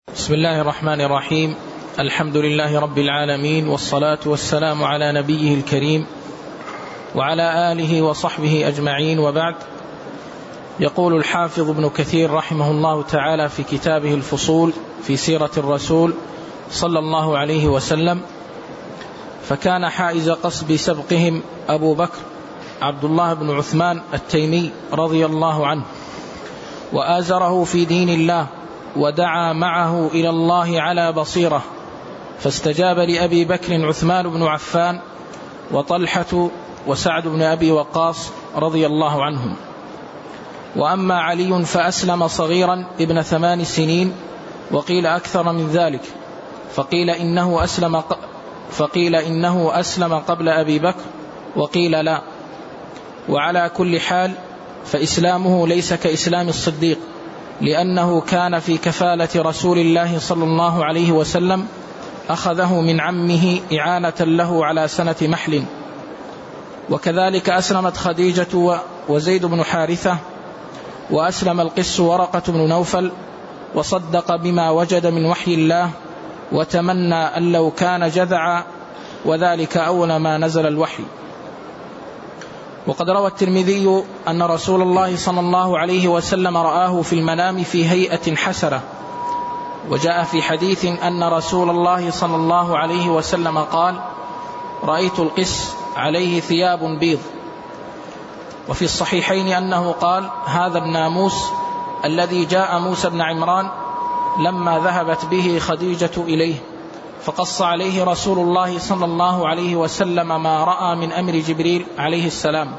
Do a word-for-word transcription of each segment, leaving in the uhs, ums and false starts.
بسم الله الرحمن الرحيم. الحمد لله رب العالمين، والصلاة والسلام على نبيه الكريم وعلى آله وصحبه أجمعين، وبعد. يقول الحافظ ابن كثير رحمه الله تعالى في كتابه الفصول في سيرة الرسول صلى الله عليه وسلم: فكان حائز قصب سبقهم أبو بكر عبد الله بن عثمان التيمي رضي الله عنه، وآزره في دين الله، ودعا معه إلى الله على بصيرة، فاستجاب لأبي بكر عثمان بن عفان وطلحة وسعد بن أبي وقاص رضي الله عنهم. وأما علي فأسلم صغيرا ابن ثمان سنين، وقيل أكثر من ذلك، فقيل إنه أسلم, فقيل إنه أسلم قبل أبي بكر، وقيل لا. وعلى كل حال فإسلامه ليس كإسلام الصديق، لأنه كان في كفالة رسول الله صلى الله عليه وسلم، أخذه من عمه إعانة له على سنة محل. وكذلك أسلمت خديجة وزيد بن حارثة، وأسلم القس ورقة بن نوفل، وصدق بما وجد من وحي الله، وتمنى أن لو كان جذعا، وذلك أول ما نزل الوحي. وقد روى الترمذي أن رسول الله صلى الله عليه وسلم رآه في المنام في هيئة حسنة. وجاء في حديث أن رسول الله صلى الله عليه وسلم قال: رأيت القس عليه ثياب بيض. وفي الصحيحين أنه قال: هذا الناموس الذي جاء موسى بن عمران لما ذهبت به خديجة إليه، فقص عليه رسول الله صلى الله عليه وسلم ما رأى من أمر جبريل عليه السلام.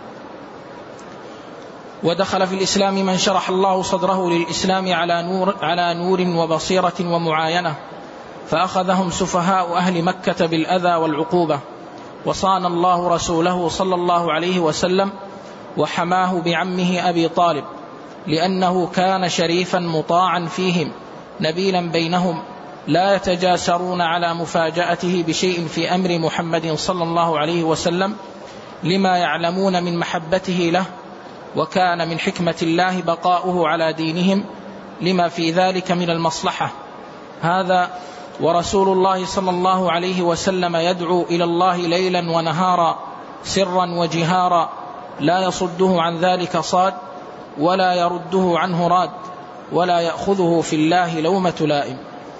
ودخل في الإسلام من شرح الله صدره للإسلام على نور, على نور وبصيرة ومعاينة، فأخذهم سفهاء أهل مكة بالأذى والعقوبة، وصان الله رسوله صلى الله عليه وسلم وحماه بعمه أبي طالب، لأنه كان شريفا مطاعا فيهم، نبيلا بينهم، لا يتجاسرون على مفاجأته بشيء في أمر محمد صلى الله عليه وسلم، لما يعلمون من محبته له، وكان من حكمة الله بقاؤه على دينهم، لما في ذلك من المصلحة. هذا ورسول الله صلى الله عليه وسلم يدعو إلى الله ليلا ونهارا، سرا وجهارا، لا يصده عن ذلك صاد، ولا يرده عنه راد، ولا يأخذه في الله لومة لائم.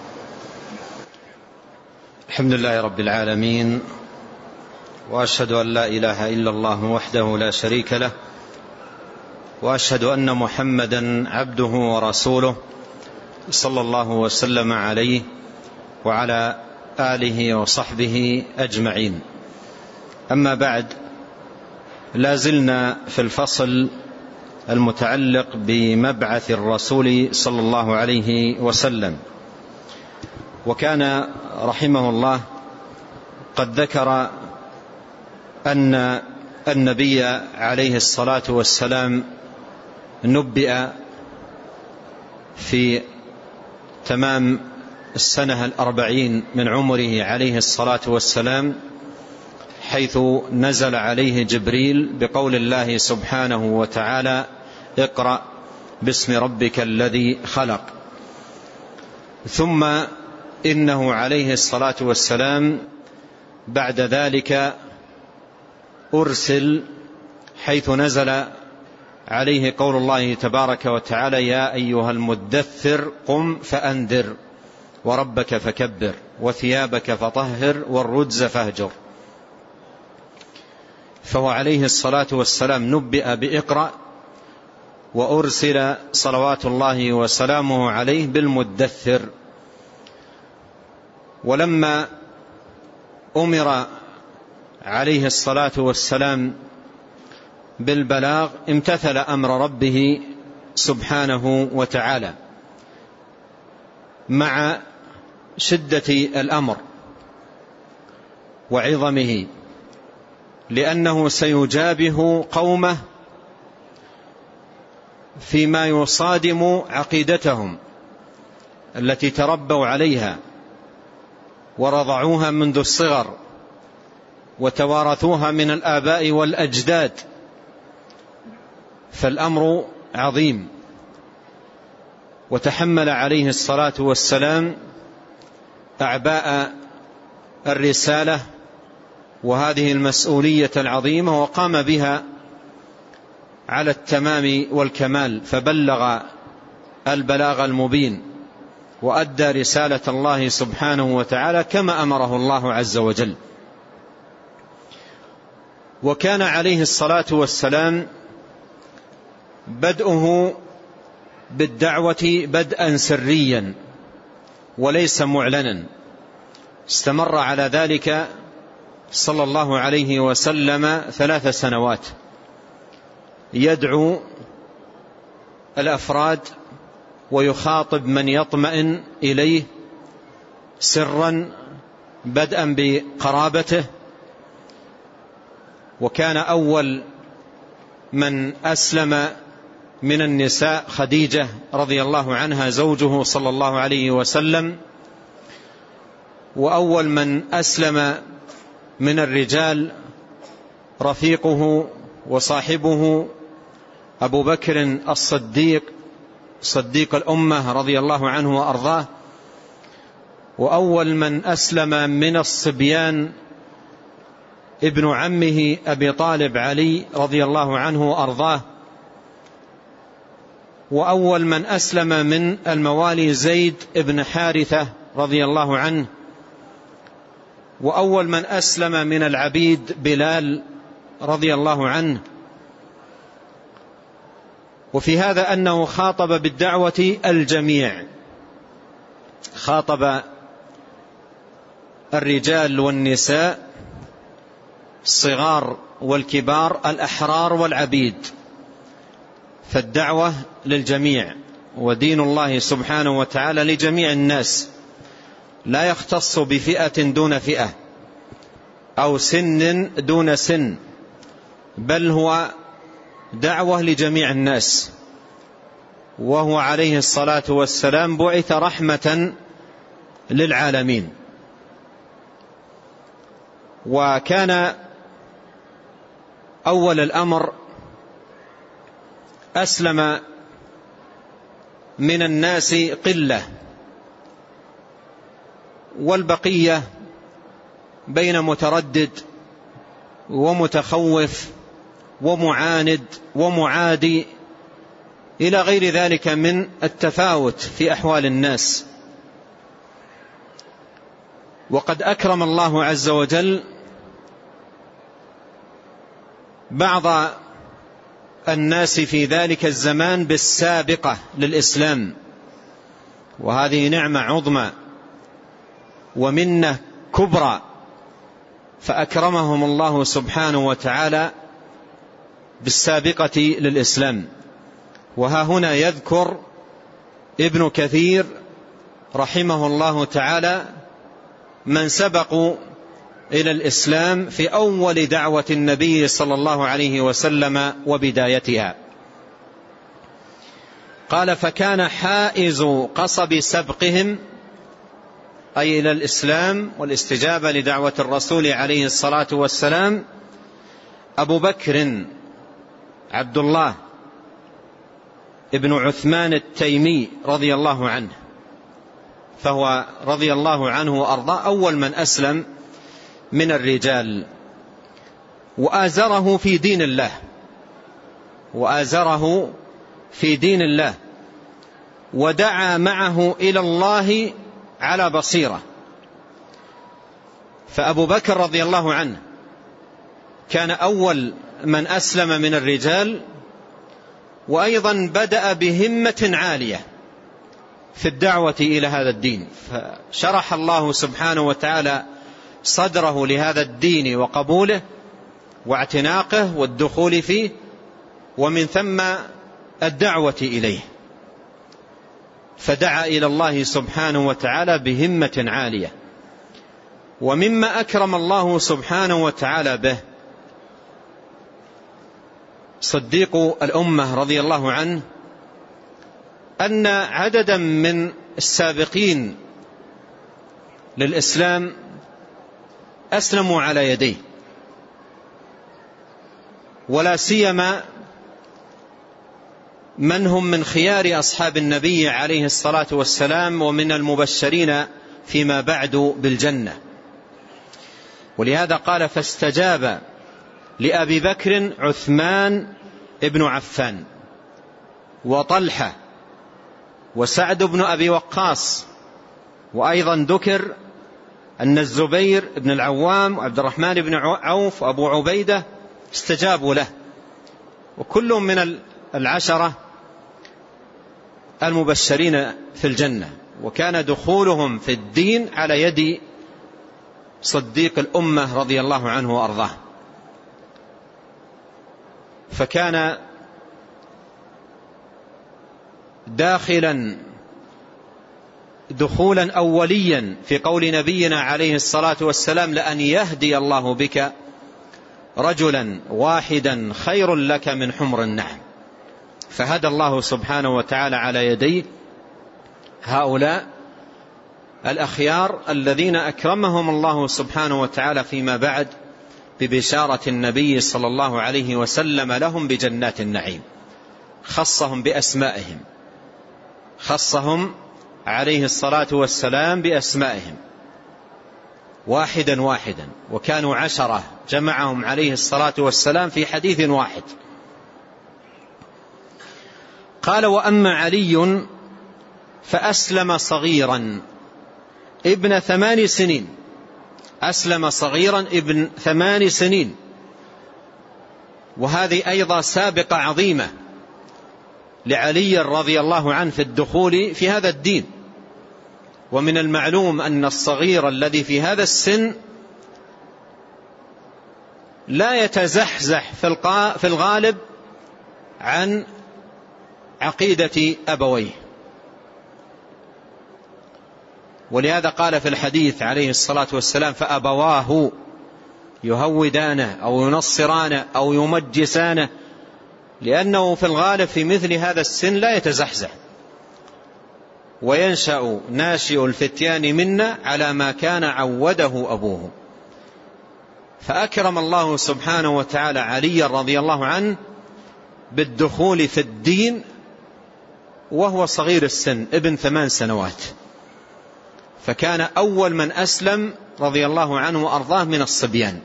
الحمد لله رب العالمين، وأشهد أن لا إله إلا الله وحده لا شريك له، وأشهد أن محمدا عبده ورسوله صلى الله وسلم عليه وعلى آله وصحبه أجمعين. أما بعد، لا زلنا في الفصل المتعلق بمبعث الرسول صلى الله عليه وسلم. وكان رحمه الله قد ذكر أن النبي عليه الصلاة والسلام نبئ في تمام السنة الأربعين من عمره عليه الصلاة والسلام، حيث نزل عليه جبريل بقول الله سبحانه وتعالى: اقرأ باسم ربك الذي خلق. ثم إنه عليه الصلاة والسلام بعد ذلك أرسل، حيث نزل عليه قول الله تبارك وتعالى: يا أيها المدثر قم فأنذر وربك فكبر وثيابك فطهر والرجز فاهجر. فهو عليه الصلاة والسلام نبئ بإقرأ، وأرسل صلوات الله وسلامه عليه بالمدثر. ولما أمر عليه الصلاة والسلام بالبلاغ امتثل أمر ربه سبحانه وتعالى، مع شدة الأمر وعظمه، لأنه سيجابه قومه فيما يصادم عقيدتهم التي تربوا عليها ورضعوها منذ الصغر وتوارثوها من الآباء والأجداد. فالأمر عظيم. وتحمل عليه الصلاة والسلام أعباء الرسالة وهذه المسؤولية العظيمة، وقام بها على التمام والكمال، فبلغ البلاغ المبين وأدى رسالة الله سبحانه وتعالى كما أمره الله عز وجل. وكان عليه الصلاة والسلام بدءه بالدعوة بدءا سريا وليس معلنا، استمر على ذلك صلى الله عليه وسلم ثلاث سنوات يدعو الأفراد ويخاطب من يطمئن إليه سرا بدءا بقرابته. وكان أول من أسلم من النساء خديجة رضي الله عنها زوجه صلى الله عليه وسلم، وأول من أسلم من الرجال رفيقه وصاحبه أبو بكر الصديق صديق الأمة رضي الله عنه وأرضاه، وأول من أسلم من الصبيان ابن عمه أبي طالب علي رضي الله عنه وأرضاه، وأول من أسلم من الموالي زيد ابن حارثة رضي الله عنه، وأول من أسلم من العبيد بلال رضي الله عنه. وفي هذا أنه خاطب بالدعوة الجميع، خاطب الرجال والنساء، الصغار والكبار، الأحرار والعبيد، فالدعوة للجميع، ودين الله سبحانه وتعالى لجميع الناس، لا يختص بفئة دون فئة أو سن دون سن، بل هو دعوة لجميع الناس. وهو عليه الصلاة والسلام بعث رحمة للعالمين. وكان أول الأمر أسلم من الناس قلة، والبقية بين متردد ومتخوف ومعاند ومعادي إلى غير ذلك من التفاوت في أحوال الناس. وقد أكرم الله عز وجل بعض الناس في ذلك الزمان بالسابقة للإسلام، وهذه نعمة عظمى ومنة كبرى، فأكرمهم الله سبحانه وتعالى بالسابقة للإسلام. وها هنا يذكر ابن كثير رحمه الله تعالى من سبقوا إلى الإسلام في أول دعوة النبي صلى الله عليه وسلم وبدايتها. قال: فكان حائز قصب سبقهم، أي إلى الإسلام والاستجابة لدعوة الرسول عليه الصلاة والسلام، أبو بكر عبد الله ابن عثمان التيمي رضي الله عنه، فهو رضي الله عنه وأرضاه أول من أسلم من الرجال، وآزره في دين الله وآزره في دين الله ودعا معه إلى الله على بصيرة. فأبو بكر رضي الله عنه كان أول من أسلم من الرجال، وأيضا بدأ بهمة عالية في الدعوة إلى هذا الدين، فشرح الله سبحانه وتعالى صدره لهذا الدين وقبوله واعتناقه والدخول فيه، ومن ثم الدعوة إليه، فدعا إلى الله سبحانه وتعالى بهمة عالية. ومما أكرم الله سبحانه وتعالى به صديق الأمة رضي الله عنه أن عددا من السابقين للإسلام أسلموا على يديه، ولا سيما من هم من خيار أصحاب النبي عليه الصلاة والسلام ومن المبشرين فيما بعد بالجنة. ولهذا قال: فاستجاب لأبي بكر عثمان ابن عفان وطلحة وسعد بن أبي وقاص. وأيضا ذكر أن الزبير بن العوام وعبد الرحمن بن عوف وأبو عبيدة استجابوا له، وكلهم من العشرة المبشرين في الجنة. وكان دخولهم في الدين على يد صديق الأمة رضي الله عنه وأرضاه، فكان داخلا دخولا أوليا في قول نبينا عليه الصلاة والسلام: لأن يهدي الله بك رجلا واحدا خير لك من حمر النعم. فهدى الله سبحانه وتعالى على يدي هؤلاء الأخيار الذين أكرمهم الله سبحانه وتعالى فيما بعد ببشارة النبي صلى الله عليه وسلم لهم بجنات النعيم. خصهم بأسمائهم، خصهم عليه الصلاة والسلام بأسمائهم واحدا واحدا، وكانوا عشرة جمعهم عليه الصلاة والسلام في حديث واحد. قال: وأما علي فأسلم صغيرا ابن ثمان سنين. أسلم صغيرا ابن ثمان سنين، وهذه أيضا سابقة عظيمة لعلي رضي الله عنه في الدخول في هذا الدين. ومن المعلوم أن الصغير الذي في هذا السن لا يتزحزح في الغالب عن عقيدة أبويه. ولهذا قال في الحديث عليه الصلاة والسلام: فأبواه يهودانه أو ينصرانه أو يمجسانه، لأنه في الغالب في مثل هذا السن لا يتزحزح، وينشأ ناشئ الفتيان منا على ما كان عوده أبوه. فأكرم الله سبحانه وتعالى علي رضي الله عنه بالدخول في الدين وهو صغير السن ابن ثمان سنوات، فكان أول من أسلم رضي الله عنه وأرضاه من الصبيان.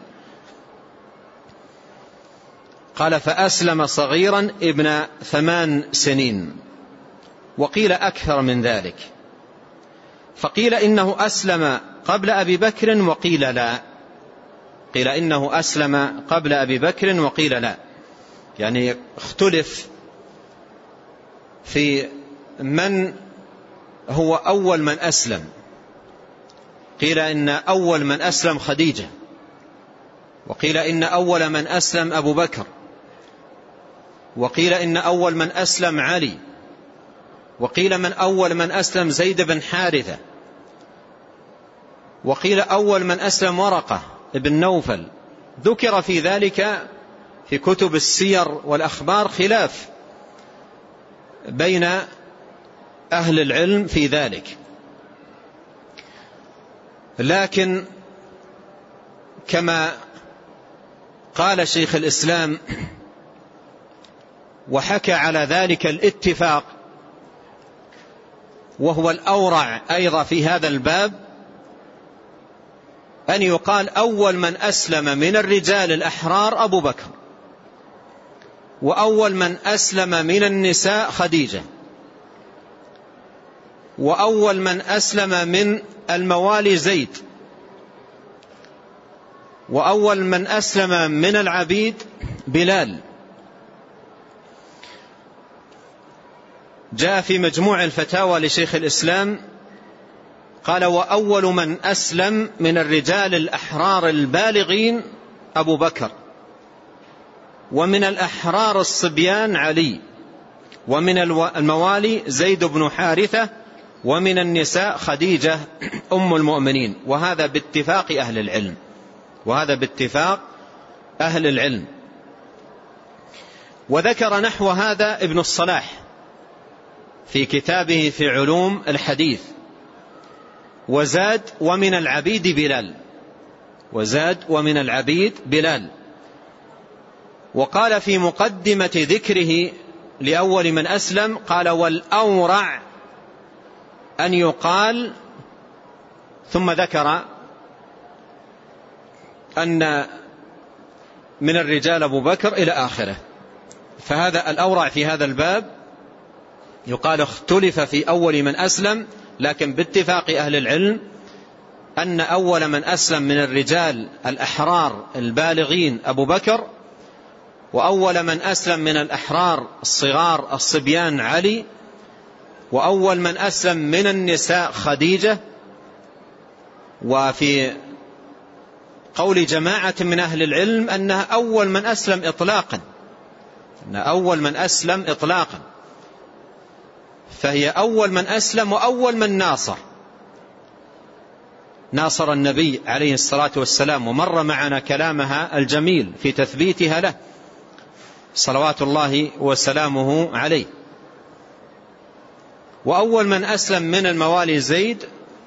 قال: فأسلم صغيرا ابن ثمان سنين، وقيل أكثر من ذلك، فقيل إنه أسلم قبل أبي بكر وقيل لا. قيل إنه أسلم قبل أبي بكر وقيل لا، يعني اختلف في من هو أول من أسلم. قيل إن أول من أسلم خديجة، وقيل إن أول من أسلم أبو بكر، وقيل إن أول من أسلم علي، وقيل من أول من أسلم زيد بن حارثة، وقيل أول من أسلم ورقة ابن نوفل. ذكر في ذلك في كتب السير والأخبار خلاف بين أهل العلم في ذلك، لكن كما قال شيخ الإسلام وحكى على ذلك الاتفاق، وهو الأورع أيضا في هذا الباب، أن يقال أول من أسلم من الرجال الأحرار أبو بكر، وأول من أسلم من النساء خديجة، وأول من أسلم من الموالي زيد، وأول من أسلم من العبيد بلال. جاء في مجموع الفتاوى لشيخ الإسلام قال: وأول من أسلم من الرجال الأحرار البالغين أبو بكر، ومن الأحرار الصبيان علي، ومن الموالي زيد بن حارثة، ومن النساء خديجة أم المؤمنين. وهذا باتفاق أهل العلم، وهذا باتفاق أهل العلم. وذكر نحو هذا ابن الصلاح في كتابه في علوم الحديث، وزاد: ومن العبيد بلال، وزاد: ومن العبيد بلال. وقال في مقدمة ذكره لأول من أسلم. قال والأورع أن يقال، ثم ذكر أن من الرجال أبو بكر إلى آخره. فهذا الأورع في هذا الباب يقال اختلف في أول من أسلم، لكن باتفاق أهل العلم أن أول من أسلم من الرجال الأحرار البالغين أبو بكر، وأول من أسلم من الأحرار الصغار الصبيان علي، وأول من أسلم من النساء خديجة. وفي قول جماعة من أهل العلم أنها أول من أسلم إطلاقا، أن أول من أسلم إطلاقا، فهي أول من أسلم وأول من ناصر ناصر النبي عليه الصلاة والسلام. ومر معنا كلامها الجميل في تثبيتها له صلوات الله وسلامه عليه. وأول من أسلم من الموالي زيد،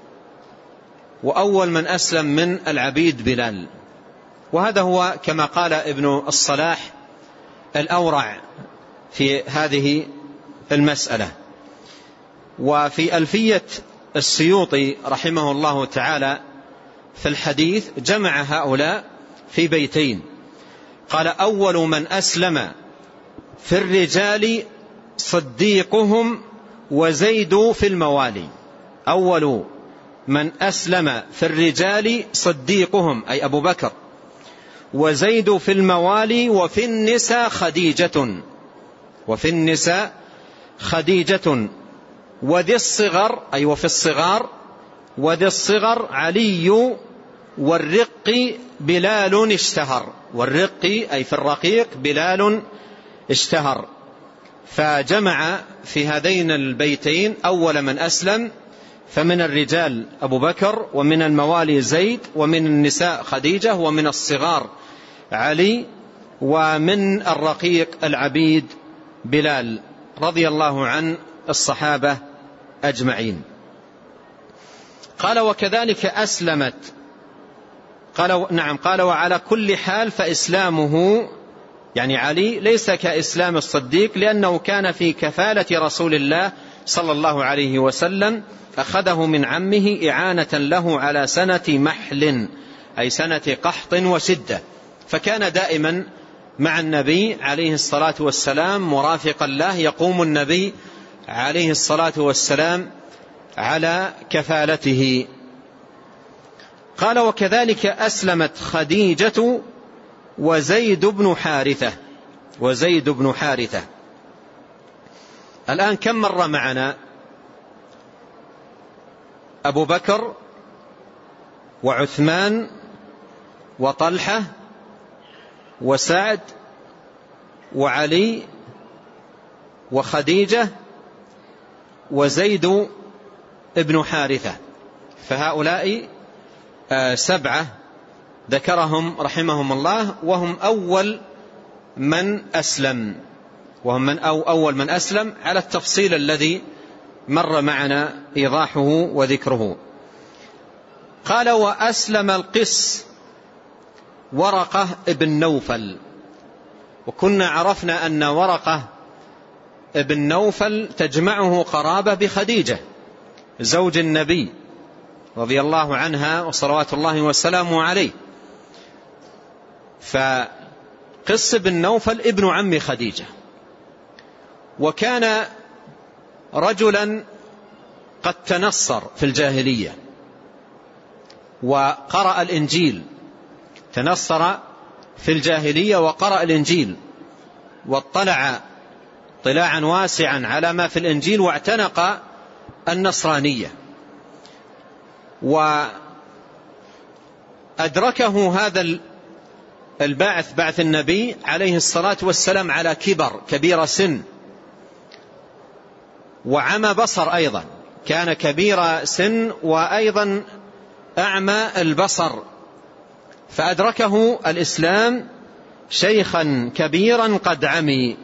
وأول من أسلم من العبيد بلال. وهذا هو كما قال ابن الصلاح الأورع في هذه المسألة. وفي ألفية السيوطي رحمه الله تعالى في الحديث جمع هؤلاء في بيتين. قال أول من أسلم في الرجال صديقهم وزيد في الموالي. أول من أسلم في الرجال صديقهم أي أبو بكر، وزيد في الموالي، وفي النساء خديجة وفي النساء خديجة وذي الصغر أي وفي الصغار وذي الصغر علي، والرق بلال اشتهر. والرق أي في الرقيق بلال اشتهر. فجمع في هذين البيتين أول من أسلم، فمن الرجال أبو بكر، ومن الموالي زيد، ومن النساء خديجة، ومن الصغار علي، ومن الرقيق العبيد بلال، رضي الله عن الصحابة أجمعين. قال وكذلك أسلمت، قال نعم قال وعلى كل حال فإسلامه يعني علي ليس كإسلام الصديق، لأنه كان في كفالة رسول الله صلى الله عليه وسلم، أخذه من عمه إعانة له على سنة محل أي سنة قحط وشدة، فكان دائما مع النبي عليه الصلاة والسلام مرافقا له، يقوم النبي عليه الصلاة والسلام على كفالته. قال وكذلك أسلمت خديجة وزيد بن حارثة وزيد بن حارثة. الآن كم مر معنا؟ أبو بكر وعثمان وطلحة وسعد وعلي وخديجة وزيد بن حارثة. فهؤلاء سبعة ذكرهم رحمهم الله، وهم أول من أسلم وهم من أو أول من أسلم على التفصيل الذي مر معنا إيضاحه وذكره. قال وأسلم القس ورقة ابن نوفل. وكنا عرفنا أن ورقة ابن نوفل تجمعه قرابة بخديجة زوج النبي رضي الله عنها وصلوات الله وسلامه عليه. فقس بن نوفل ابن عم خديجة، وكان رجلا قد تنصر في الجاهلية وقرأ الإنجيل، تنصر في الجاهلية وقرأ الإنجيل، واطلع اطلاعا واسعا على ما في الإنجيل، واعتنق النصرانية. وأدركه هذا البعث بعث النبي عليه الصلاة والسلام على كبر كبير سن وعمى بصر، أيضا كان كبير سن وأيضا أعمى البصر، فأدركه الإسلام شيخا كبيرا قد عمي.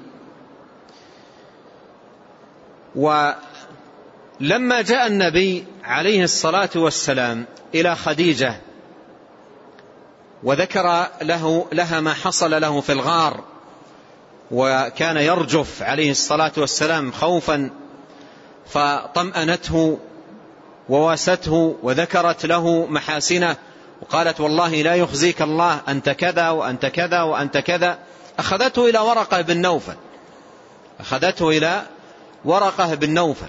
ولما جاء النبي عليه الصلاة والسلام إلى خديجة وذكر له لها ما حصل له في الغار وكان يرجف عليه الصلاة والسلام خوفا، فطمأنته وواسته وذكرت له محاسنه وقالت والله لا يخزيك الله، أنت كذا وأنت كذا وأنت كذا. أخذته إلى ورقة بن نوفل أخذته إلى ورقة بن نوفل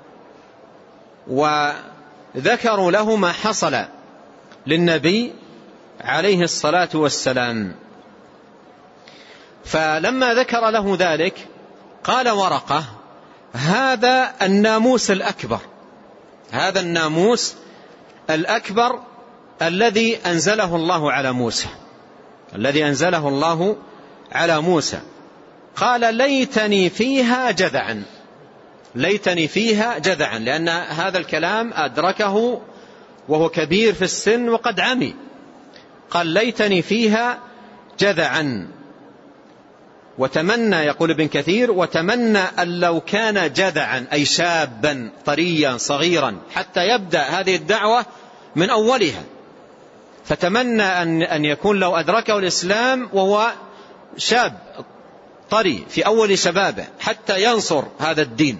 وذكروا له ما حصل للنبي عليه الصلاة والسلام. فلما ذكر له ذلك قال ورقة: هذا الناموس الأكبر، هذا الناموس الأكبر الذي أنزله الله على موسى، الذي أنزله الله على موسى. قال: ليتني فيها جذعا، ليتني فيها جذعا، لأن هذا الكلام أدركه وهو كبير في السن وقد عمي. قال: ليتني فيها جذعا. وتمنى، يقول ابن كثير: وتمنى أن لو كان جذعا أي شابا طريا صغيرا حتى يبدأ هذه الدعوة من أولها. فتمنى أن يكون لو أدركه الإسلام وهو شاب طري في أول شبابه حتى ينصر هذا الدين.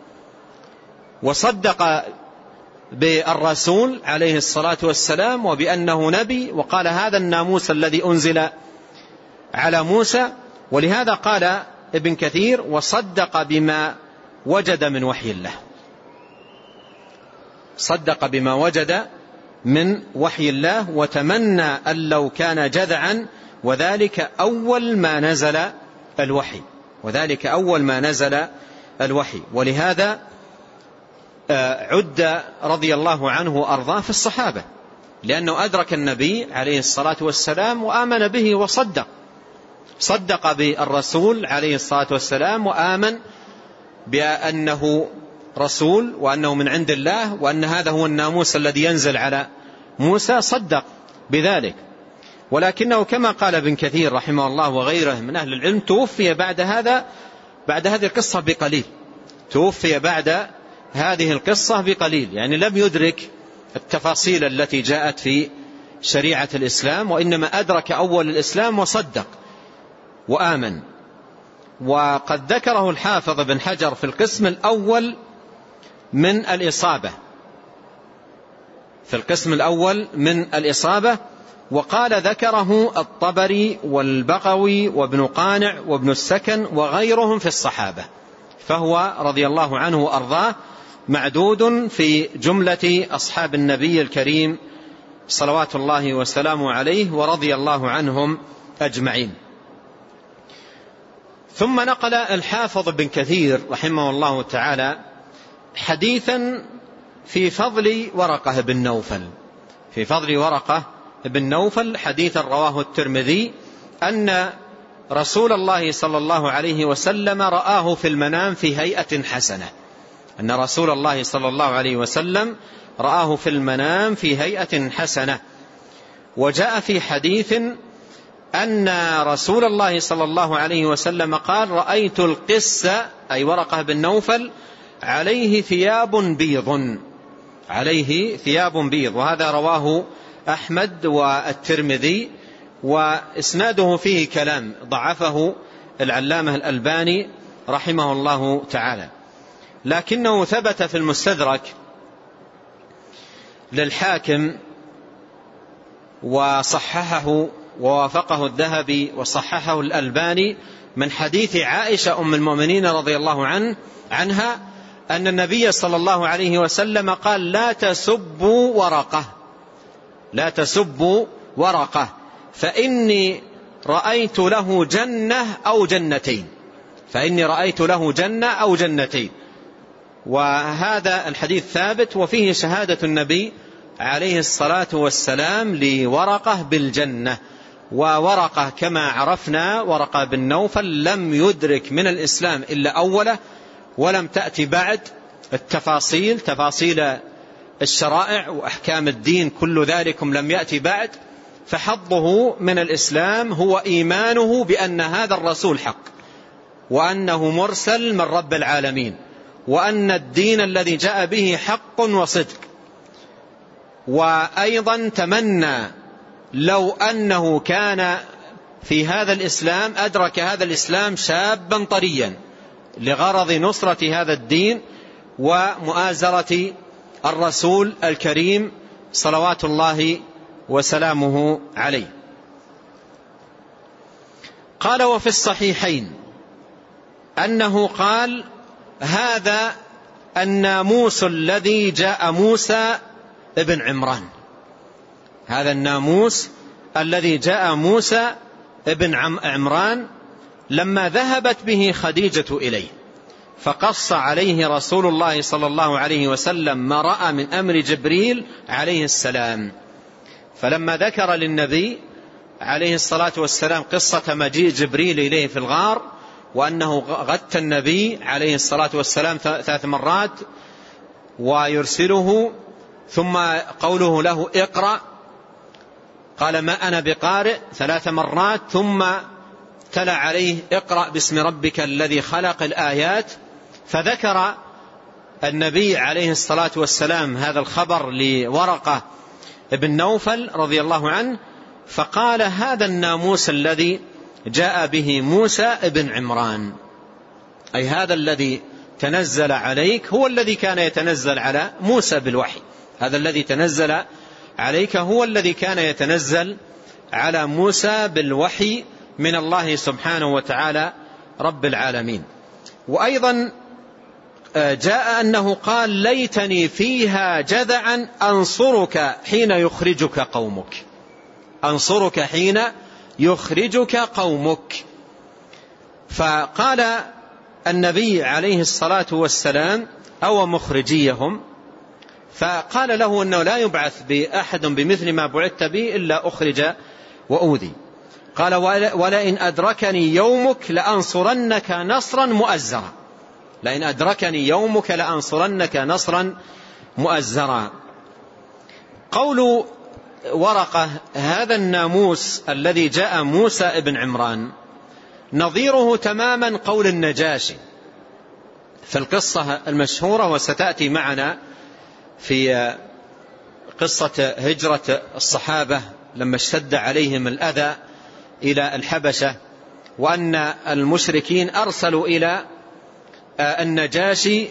وصدق بالرسول عليه الصلاة والسلام وبأنه نبي، وقال: هذا الناموس الذي أنزل على موسى. ولهذا قال ابن كثير: وصدق بما وجد من وحي الله، صدق بما وجد من وحي الله. وتمنى أن لو كان جذعا، وذلك أول ما نزل الوحي، وذلك أول ما نزل الوحي. ولهذا عد رضي الله عنه وأرضاه في الصحابة، لأنه أدرك النبي عليه الصلاة والسلام وآمن به وصدق، صدق بالرسول عليه الصلاة والسلام وآمن بأنه رسول وأنه من عند الله وأن هذا هو الناموس الذي ينزل على موسى، صدق بذلك. ولكنه كما قال ابن كثير رحمه الله وغيره من أهل العلم توفي بعد هذا، بعد هذه القصة بقليل، توفي بعد هذه القصة بقليل، يعني لم يدرك التفاصيل التي جاءت في شريعة الإسلام، وإنما أدرك أول الإسلام وصدق وآمن. وقد ذكره الحافظ بن حجر في القسم الأول من الإصابة، في القسم الأول من الإصابة، وقال ذكره الطبري والبغوي وابن قانع وابن السكن وغيرهم في الصحابة، فهو رضي الله عنه وأرضاه معدود في جملة أصحاب النبي الكريم صلوات الله وسلامه عليه ورضي الله عنهم أجمعين. ثم نقل الحافظ بن كثير رحمه الله تعالى حديثا في فضل ورقة بن نوفل، في فضل ورقة بن نوفل، حديثا رواه الترمذي أن رسول الله صلى الله عليه وسلم رآه في المنام في هيئة حسنة، أن رسول الله صلى الله عليه وسلم رآه في المنام في هيئة حسنة. وجاء في حديث أن رسول الله صلى الله عليه وسلم قال: رأيت القس أي ورقة بن نوفل عليه ثياب بيض، عليه ثياب بيض. وهذا رواه أحمد والترمذي، وإسناده فيه كلام ضعفه العلامة الألباني رحمه الله تعالى، لكنه ثبت في المستدرك للحاكم وصححه ووافقه الذهبي وصححه الألباني من حديث عائشة أم المؤمنين رضي الله عنه عنها أن النبي صلى الله عليه وسلم قال: لا تسبوا ورقة، لا تسبوا ورقة فإني رأيت له جنة أو جنتين، فإني رأيت له جنة أو جنتين. وهذا الحديث ثابت، وفيه شهادة النبي عليه الصلاة والسلام لورقة بالجنة. وورقة كما عرفنا ورقة بن نوفل لم يدرك من الإسلام إلا أوله، ولم تأتي بعد التفاصيل، تفاصيل الشرائع وأحكام الدين، كل ذلكم لم يأتي بعد. فحظه من الإسلام هو إيمانه بأن هذا الرسول حق، وأنه مرسل من رب العالمين، وأن الدين الذي جاء به حق وصدق. وأيضا تمنى لو أنه كان في هذا الإسلام، أدرك هذا الإسلام شابا طريا لغرض نصرة هذا الدين ومؤازرة الرسول الكريم صلوات الله وسلامه عليه. قال: وفي الصحيحين أنه قال: هذا الناموس الذي جاء موسى ابن عمران، هذا الناموس الذي جاء موسى ابن عمران لما ذهبت به خديجة إليه، فقص عليه رسول الله صلى الله عليه وسلم ما رأى من أمر جبريل عليه السلام. فلما ذكر للنبي عليه الصلاة والسلام قصة مجيء جبريل إليه في الغار، وأنه غت النبي عليه الصلاة والسلام ثلاث مرات ويرسله، ثم قوله له: اقرأ، قال: ما أنا بقارئ، ثلاث مرات، ثم تلا عليه: اقرأ باسم ربك الذي خلق، الآيات. فذكر النبي عليه الصلاة والسلام هذا الخبر لورقة ابن نوفل رضي الله عنه، فقال: هذا الناموس الذي جاء به موسى ابن عمران، أي هذا الذي تنزل عليك هو الذي كان يتنزل على موسى بالوحي، هذا الذي تنزل عليك هو الذي كان يتنزل على موسى بالوحي من الله سبحانه وتعالى رب العالمين. وأيضا جاء أنه قال: ليتني فيها جذعا أنصرك حين يخرجك قومك، أنصرك حين يخرجك قومك. فقال النبي عليه الصلاة والسلام: أو مخرجيهم، فقال له أنه لا يبعث بأحد بمثل ما بعثت به إلا أخرج وأوذي. قال: ولئن أدركني يومك لأنصرنك نصرا مؤزرا، لئن أدركني يومك لأنصرنك نصرا مؤزرا. قول ورقة: هذا الناموس الذي جاء موسى ابن عمران، نظيره تماما قول النجاشي في القصة المشهورة، وستأتي معنا في قصة هجرة الصحابة لما اشتد عليهم الأذى إلى الحبشة، وأن المشركين أرسلوا إلى النجاشي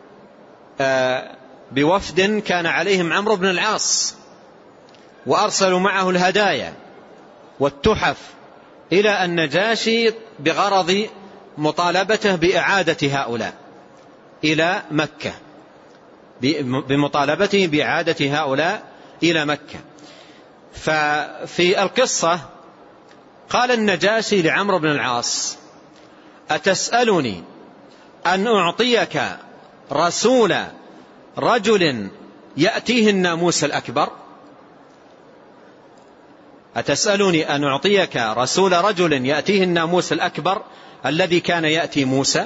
بوفد كان عليهم عمرو بن العاص، وأرسلوا معه الهدايا والتحف إلى النجاشي بغرض مطالبته بإعادة هؤلاء إلى مكة، بمطالبته بإعادة هؤلاء إلى مكة. ففي القصة قال النجاشي لعمرو بن العاص: أتسألني أن أعطيك رسول رجل يأتيه الناموس الأكبر؟ أتسألني أن أعطيك رسول رجل يأتيه الناموس الأكبر الذي كان يأتي موسى؟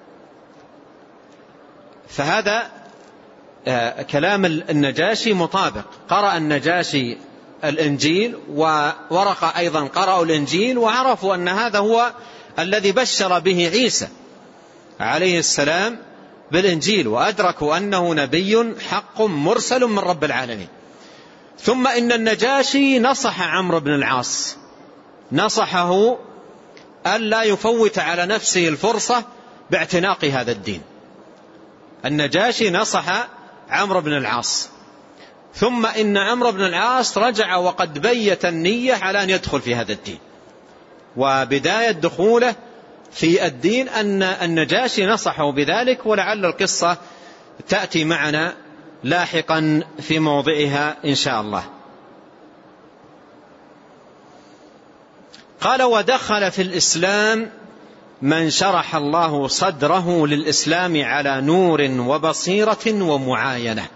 فهذا كلام النجاشي مطابق. قرأ النجاشي الإنجيل، وورقة أيضا قرأوا الإنجيل، وعرفوا أن هذا هو الذي بشر به عيسى عليه السلام بالإنجيل، وأدركوا أنه نبي حق مرسل من رب العالمين. ثم إن النجاشي نصح عمرو بن العاص، نصحه ألا يفوت على نفسه الفرصة باعتناق هذا الدين. النجاشي نصح عمرو بن العاص، ثم إن عمرو بن العاص رجع وقد بيت النية على أن يدخل في هذا الدين، وبداية دخوله في الدين أن النجاشي نصحه بذلك، ولعل القصة تأتي معنا لاحقا في موضعها إن شاء الله. قال: ودخل في الإسلام من شرح الله صدره للإسلام على نور وبصيرة ومعاينة.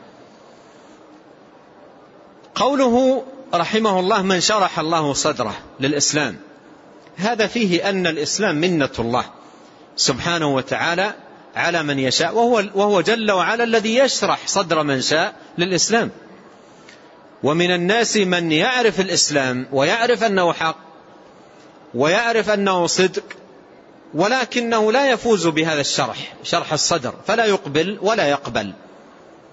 قوله رحمه الله: من شرح الله صدره للإسلام، هذا فيه أن الإسلام منة الله سبحانه وتعالى على من يشاء، وهو, وهو جل وعلا الذي يشرح صدر من شاء للإسلام. ومن الناس من يعرف الإسلام ويعرف أنه حق ويعرف أنه صدق، ولكنه لا يفوز بهذا الشرح، شرح الصدر، فلا يقبل ولا يقبل.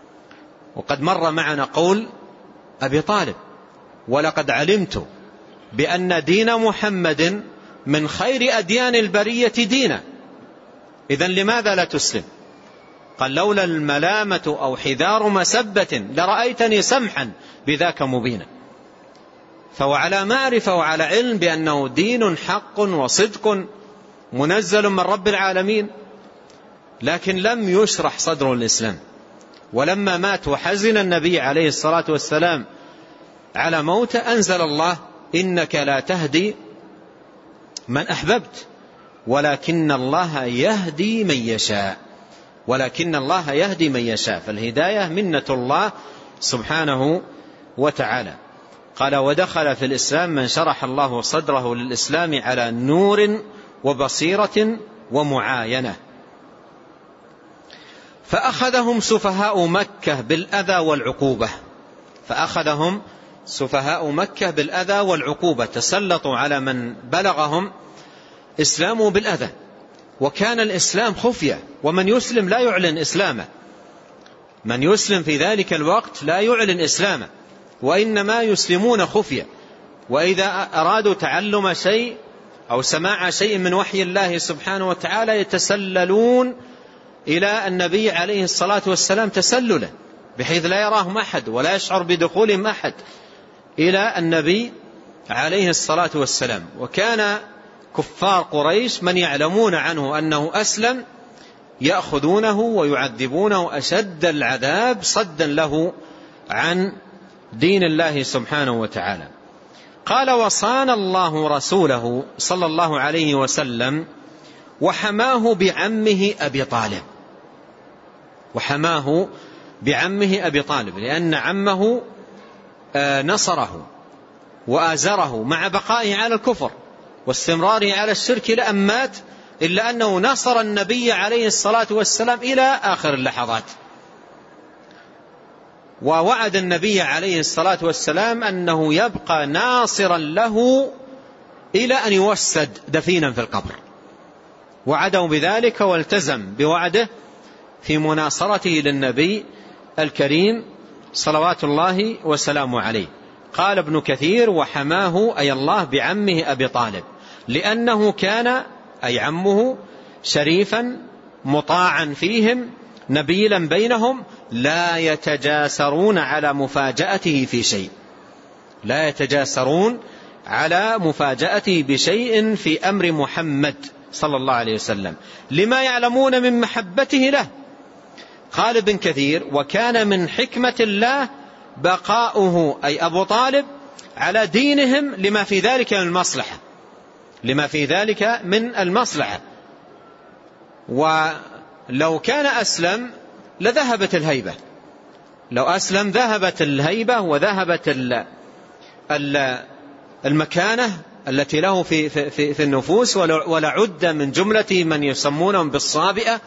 وقد مر معنا قول أبي طالب: ولقد علمت بأن دين محمد من خير أديان البرية دينا، إذن لماذا لا تسلم؟ قال لولا الملامة أو حذار مسبة لرأيتني سمحا بذاك مبينا. فهو على معرفة وعلى علم بأنه دين حق وصدق منزل من رب العالمين، لكن لم يشرح صدر الإسلام. ولما مات وحزن النبي عليه الصلاة والسلام على موته أنزل الله إنك لا تهدي من أحببت ولكن الله يهدي من يشاء، ولكن الله يهدي من يشاء. فالهداية منة الله سبحانه وتعالى. قال ودخل في الإسلام من شرح الله صدره للإسلام على نور وبصيرة ومعاينة. فأخذهم سفهاء مكة بالأذى والعقوبة، فأخذهم سفهاء مكة بالأذى والعقوبة، تسلطوا على من بلغهم إسلامه بالأذى. وكان الإسلام خفية، ومن يسلم لا يعلن إسلامه، من يسلم في ذلك الوقت لا يعلن إسلامه، وإنما يسلمون خفية. وإذا أرادوا تعلم شيء أو سماع شيء من وحي الله سبحانه وتعالى يتسللون إلى النبي عليه الصلاة والسلام تسللا، بحيث لا يراهم أحد ولا يشعر بدخولهم أحد إلى النبي عليه الصلاة والسلام. وكان كفار قريش من يعلمون عنه أنه أسلم يأخذونه ويعذبونه أشد العذاب صدا له عن دين الله سبحانه وتعالى. قال وصان الله رسوله صلى الله عليه وسلم وحماه بعمه أبي طالب، وحماه بعمه أبي طالب، لأن عمه نصره وآزره مع بقائه على الكفر واستمراره على الشرك إلى أن مات، إلا أنه نصر النبي عليه الصلاة والسلام إلى آخر اللحظات. ووعد النبي عليه الصلاة والسلام أنه يبقى ناصرا له إلى أن يوسد دفينا في القبر، وعده بذلك والتزم بوعده في مناصرته للنبي الكريم صلوات الله وسلامه عليه. قال ابن كثير وحماه أي الله بعمه أبي طالب، لأنه كان أي عمه شريفا مطاعا فيهم نبيلا بينهم، لا يتجاسرون على مفاجأته في شيء، لا يتجاسرون على مفاجأته بشيء في أمر محمد صلى الله عليه وسلم لما يعلمون من محبته له. قال ابن كثير وكان من حكمة الله بقاؤه أي أبو طالب على دينهم لما في ذلك من المصلحة، لما في ذلك من المصلحة. ولو كان أسلم لذهبت الهيبة، لو أسلم ذهبت الهيبة وذهبت المكانة التي له في, في, في النفوس، ولعد من جملة من يسمونهم بالصابئة.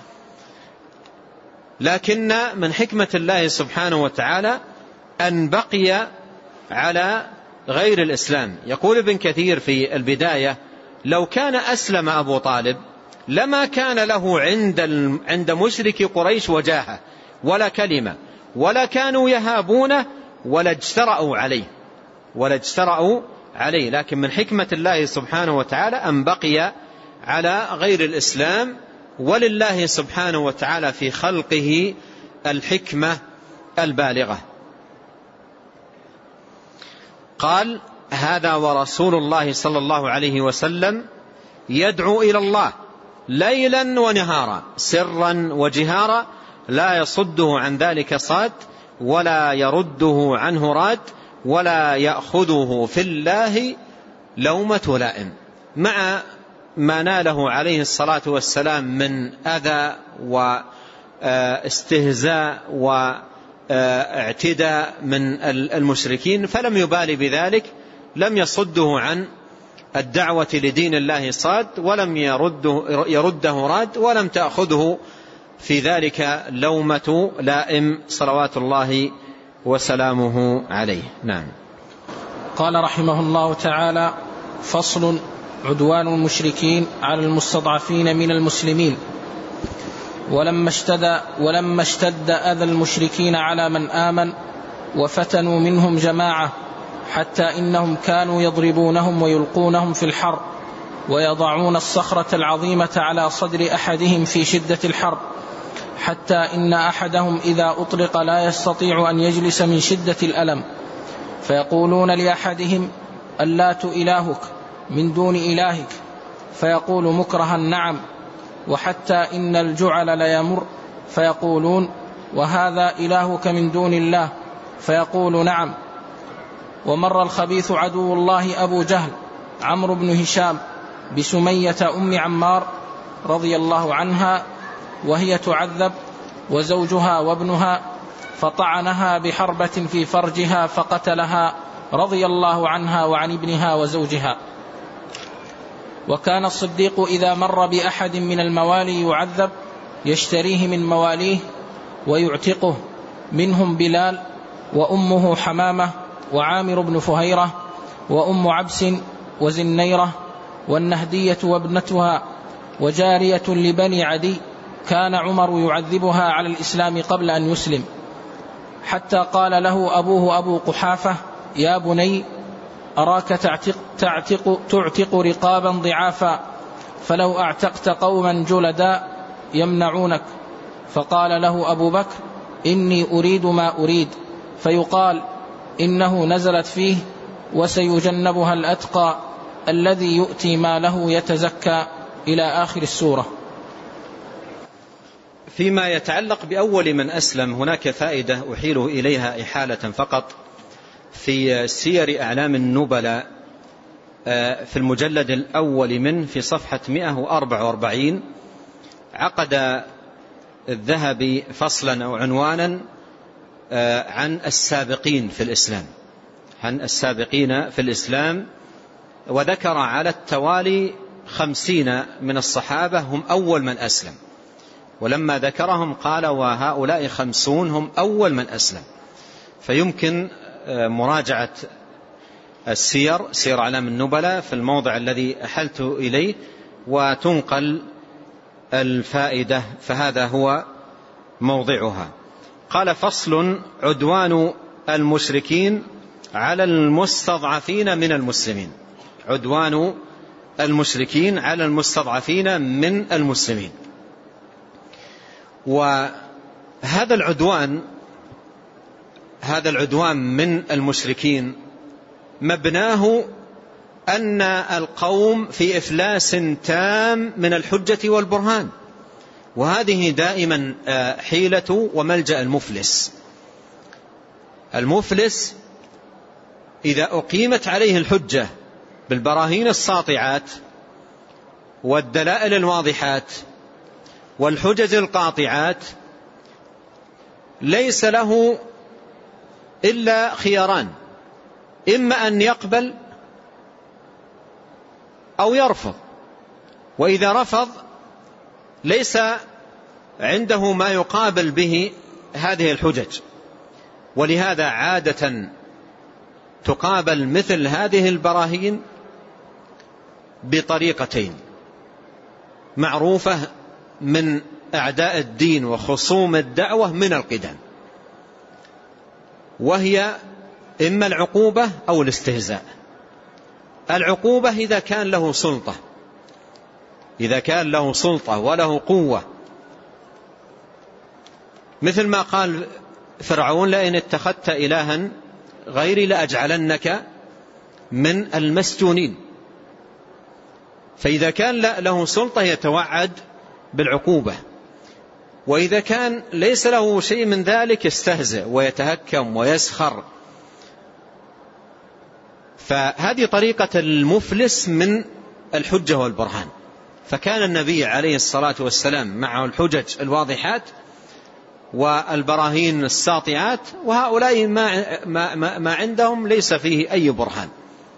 لكن من حكمة الله سبحانه وتعالى أن بقي على غير الإسلام. يقول ابن كثير في البداية لو كان أسلم أبو طالب لما كان له عند عند مشرك قريش وجاهة ولا كلمة، ولا كانوا يهابونه ولا اجترأوا عليه ولا اجترأوا عليه لكن من حكمة الله سبحانه وتعالى أن بقي على غير الإسلام، ولله سبحانه وتعالى في خلقه الحكمة البالغة. قال هذا ورسول الله صلى الله عليه وسلم يدعو إلى الله ليلا ونهارا سرا وجهارا، لا يصده عن ذلك صاد ولا يرده عنه راد، ولا يأخذه في الله لومة لائم. مع ما ناله عليه الصلاة والسلام من أذى واستهزاء واعتداء من المشركين فلم يبالي بذلك، لم يصده عن الدعوة لدين الله صاد ولم يرده, يرده راد، ولم تأخذه في ذلك لومة لائم صلوات الله وسلامه عليه. نعم. قال رحمه الله تعالى فصل عدوان المشركين على المستضعفين من المسلمين. ولما اشتد, ولما اشتد أذى المشركين على من آمن وفتنوا منهم جماعة حتى إنهم كانوا يضربونهم ويلقونهم في الحر، ويضعون الصخرة العظيمة على صدر أحدهم في شدة الحر، حتى إن أحدهم إذا أطلق لا يستطيع أن يجلس من شدة الألم، فيقولون لأحدهم: اللات إلهك من دون إلهك، فيقول مكرها: نعم. وحتى إن الجعل ليمر فيقولون: وهذا إلهك من دون الله، فيقول: نعم. ومر الخبيث عدو الله أبو جهل عمرو بن هشام بسمية أم عمار رضي الله عنها وهي تعذب وزوجها وابنها، فطعنها بحربة في فرجها فقتلها رضي الله عنها وعن ابنها وزوجها. وكان الصديق إذا مر بأحد من الموالي يعذب يشتريه من مواليه ويعتقه، منهم بلال وأمه حمامة وعامر بن فهيرة وأم عبس وزنيرة والنهدية وابنتها وجارية لبني عدي، كان عمر يعذبها على الإسلام قبل أن يسلم، حتى قال له أبوه أبو قحافة: يا بني، أراك تعتق, تعتق, تعتق رقابا ضعافا، فلو أعتقت قوما جلدا يمنعونك. فقال له أبو بكر: إني أريد ما أريد، فيقال إنه نزلت فيه: وسيجنبها الأتقى الذي يؤتي ماله يتزكى، إلى آخر السورة. فيما يتعلق بأول من أسلم هناك فائدة أحيل إليها إحالة فقط. في سير أعلام النبلاء في المجلد الأول منه في صفحة مئة وأربعة وأربعين عقد الذهبي فصلا أو عنوانا عن السابقين في الإسلام عن السابقين في الإسلام وذكر على التوالي خمسين من الصحابة هم أول من أسلم، ولما ذكرهم قال: وهؤلاء خمسون هم أول من أسلم. فيمكن مراجعة السير سير أعلام النبلاء في الموضع الذي أحلت إليه وتنقل الفائدة، فهذا هو موضعها. قال: فصل: عدوان المشركين على المستضعفين من المسلمين. عدوان المشركين على المستضعفين من المسلمين. وهذا العدوان هذا العدوان من المشركين مبناه أن القوم في إفلاس تام من الحجة والبرهان، وهذه دائما حيلة وملجأ المفلس. المفلس إذا أقيمت عليه الحجة بالبراهين الساطعات والدلائل الواضحات والحجج القاطعات ليس له إلا خياران: إما أن يقبل أو يرفض، وإذا رفض ليس عنده ما يقابل به هذه الحجج. ولهذا عادة تقابل مثل هذه البراهين بطريقتين معروفة من أعداء الدين وخصوم الدعوة من القدم، وهي إما العقوبة أو الاستهزاء. العقوبة إذا كان له سلطة إذا كان له سلطة وله قوة، مثل ما قال فرعون: لئن اتخذت إلها غيري لأجعلنك من المسجونين. فإذا كان له سلطة يتوعد بالعقوبة، وإذا كان ليس له شيء من ذلك يستهزئ ويتهكم ويسخر. فهذه طريقة المفلس من الحجة والبرهان. فكان النبي عليه الصلاة والسلام معه الحجج الواضحات والبراهين الساطعات، وهؤلاء ما, ما, ما عندهم ليس فيه أي برهان.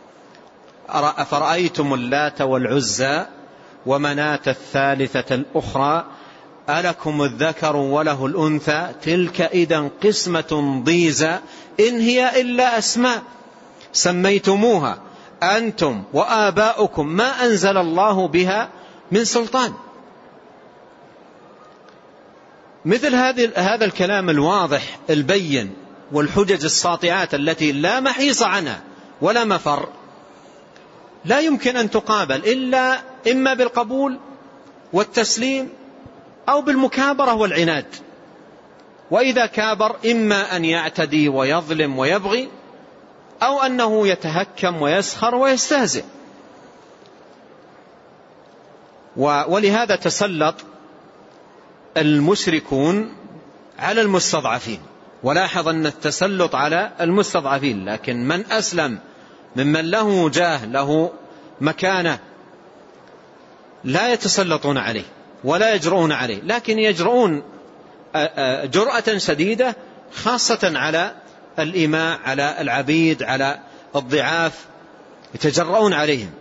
أفرأيتم اللات والعزى ومناة الثالثة الأخرى ألكم الذكر وله الأنثى تلك إذا قسمة ضيزى إن هي إلا أسماء سميتموها أنتم وآباؤكم ما أنزل الله بها من سلطان. مثل هذا الكلام الواضح البين والحجج الساطعات التي لا محيص عنها ولا مفر، لا يمكن أن تقابل إلا إما بالقبول والتسليم أو بالمكابرة والعناد. وإذا كابر إما أن يعتدي ويظلم ويبغي، أو أنه يتهكم ويسخر ويستهزئ. ولهذا تسلط المشركون على المستضعفين. ولاحظ أن التسلط على المستضعفين، لكن من أسلم ممن له جاه له مكانة لا يتسلطون عليه ولا يجرؤون عليه، لكن يجرؤون جرأة شديدة خاصة على الإماء، على العبيد، على الضعاف، يتجرؤون عليهم.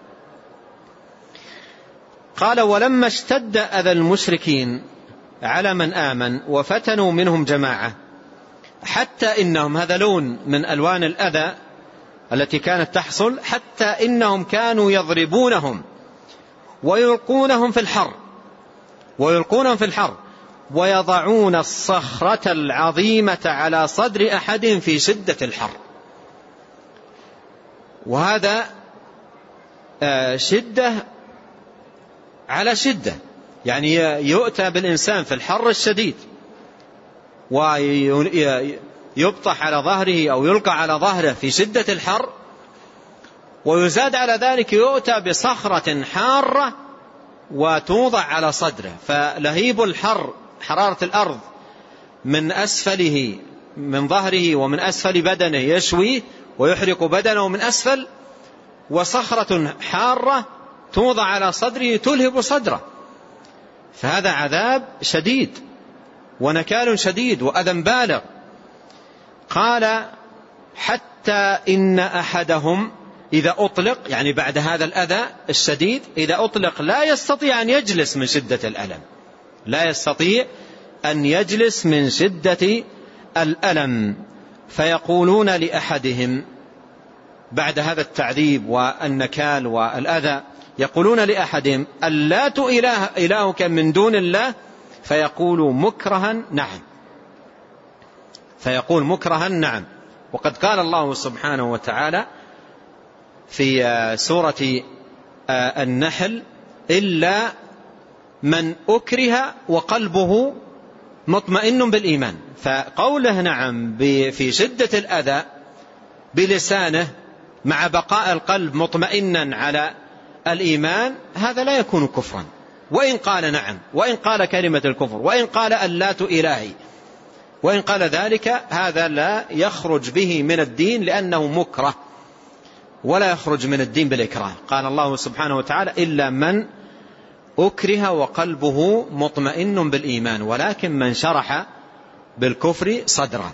قال: ولما اشتد أذى المشركين على من آمن وفتنوا منهم جماعة، حتى إنهم، هذا لون من ألوان الأذى التي كانت تحصل، حتى إنهم كانوا يضربونهم ويلقونهم في الحر ويلقونهم في الحر ويضعون الصخرة العظيمة على صدر أحدهم في شدة الحر. وهذا شدة على شدة، يعني يؤتى بالإنسان في الحر الشديد ويبطح على ظهره أو يلقى على ظهره في شدة الحر، ويزاد على ذلك يؤتى بصخرة حارة وتوضع على صدره، فلهيب الحر، حرارة الأرض من أسفله من ظهره ومن أسفل بدنه يشوي ويحرق بدنه من أسفل، وصخرة حارة توضع على صدره تلهب صدره. فهذا عذاب شديد ونكال شديد وأذى بالغ. قال: حتى إن أحدهم إذا أطلق، يعني بعد هذا الأذى الشديد إذا أطلق لا يستطيع أن يجلس من شدة الألم، لا يستطيع أن يجلس من شدة الألم. فيقولون لأحدهم بعد هذا التعذيب والنكال والأذى، يقولون لأحدهم: اللات إله إلهك من دون الله؟ فيقول مكرها نعم، فيقول مكرها نعم. وقد قال الله سبحانه وتعالى في سورة النحل: إلا من أكره وقلبه مطمئن بالإيمان. فقوله نعم في شدة الأذى بلسانه مع بقاء القلب مطمئنا على الإيمان، هذا لا يكون كفرا، وإن قال نعم، وإن قال كلمة الكفر، وإن قال اللات إلهي، وإن قال ذلك، هذا لا يخرج به من الدين لأنه مكره، ولا يخرج من الدين بالإكراه. قال الله سبحانه وتعالى: إلا من أكره وقلبه مطمئن بالإيمان، ولكن من شرح بالكفر صدره.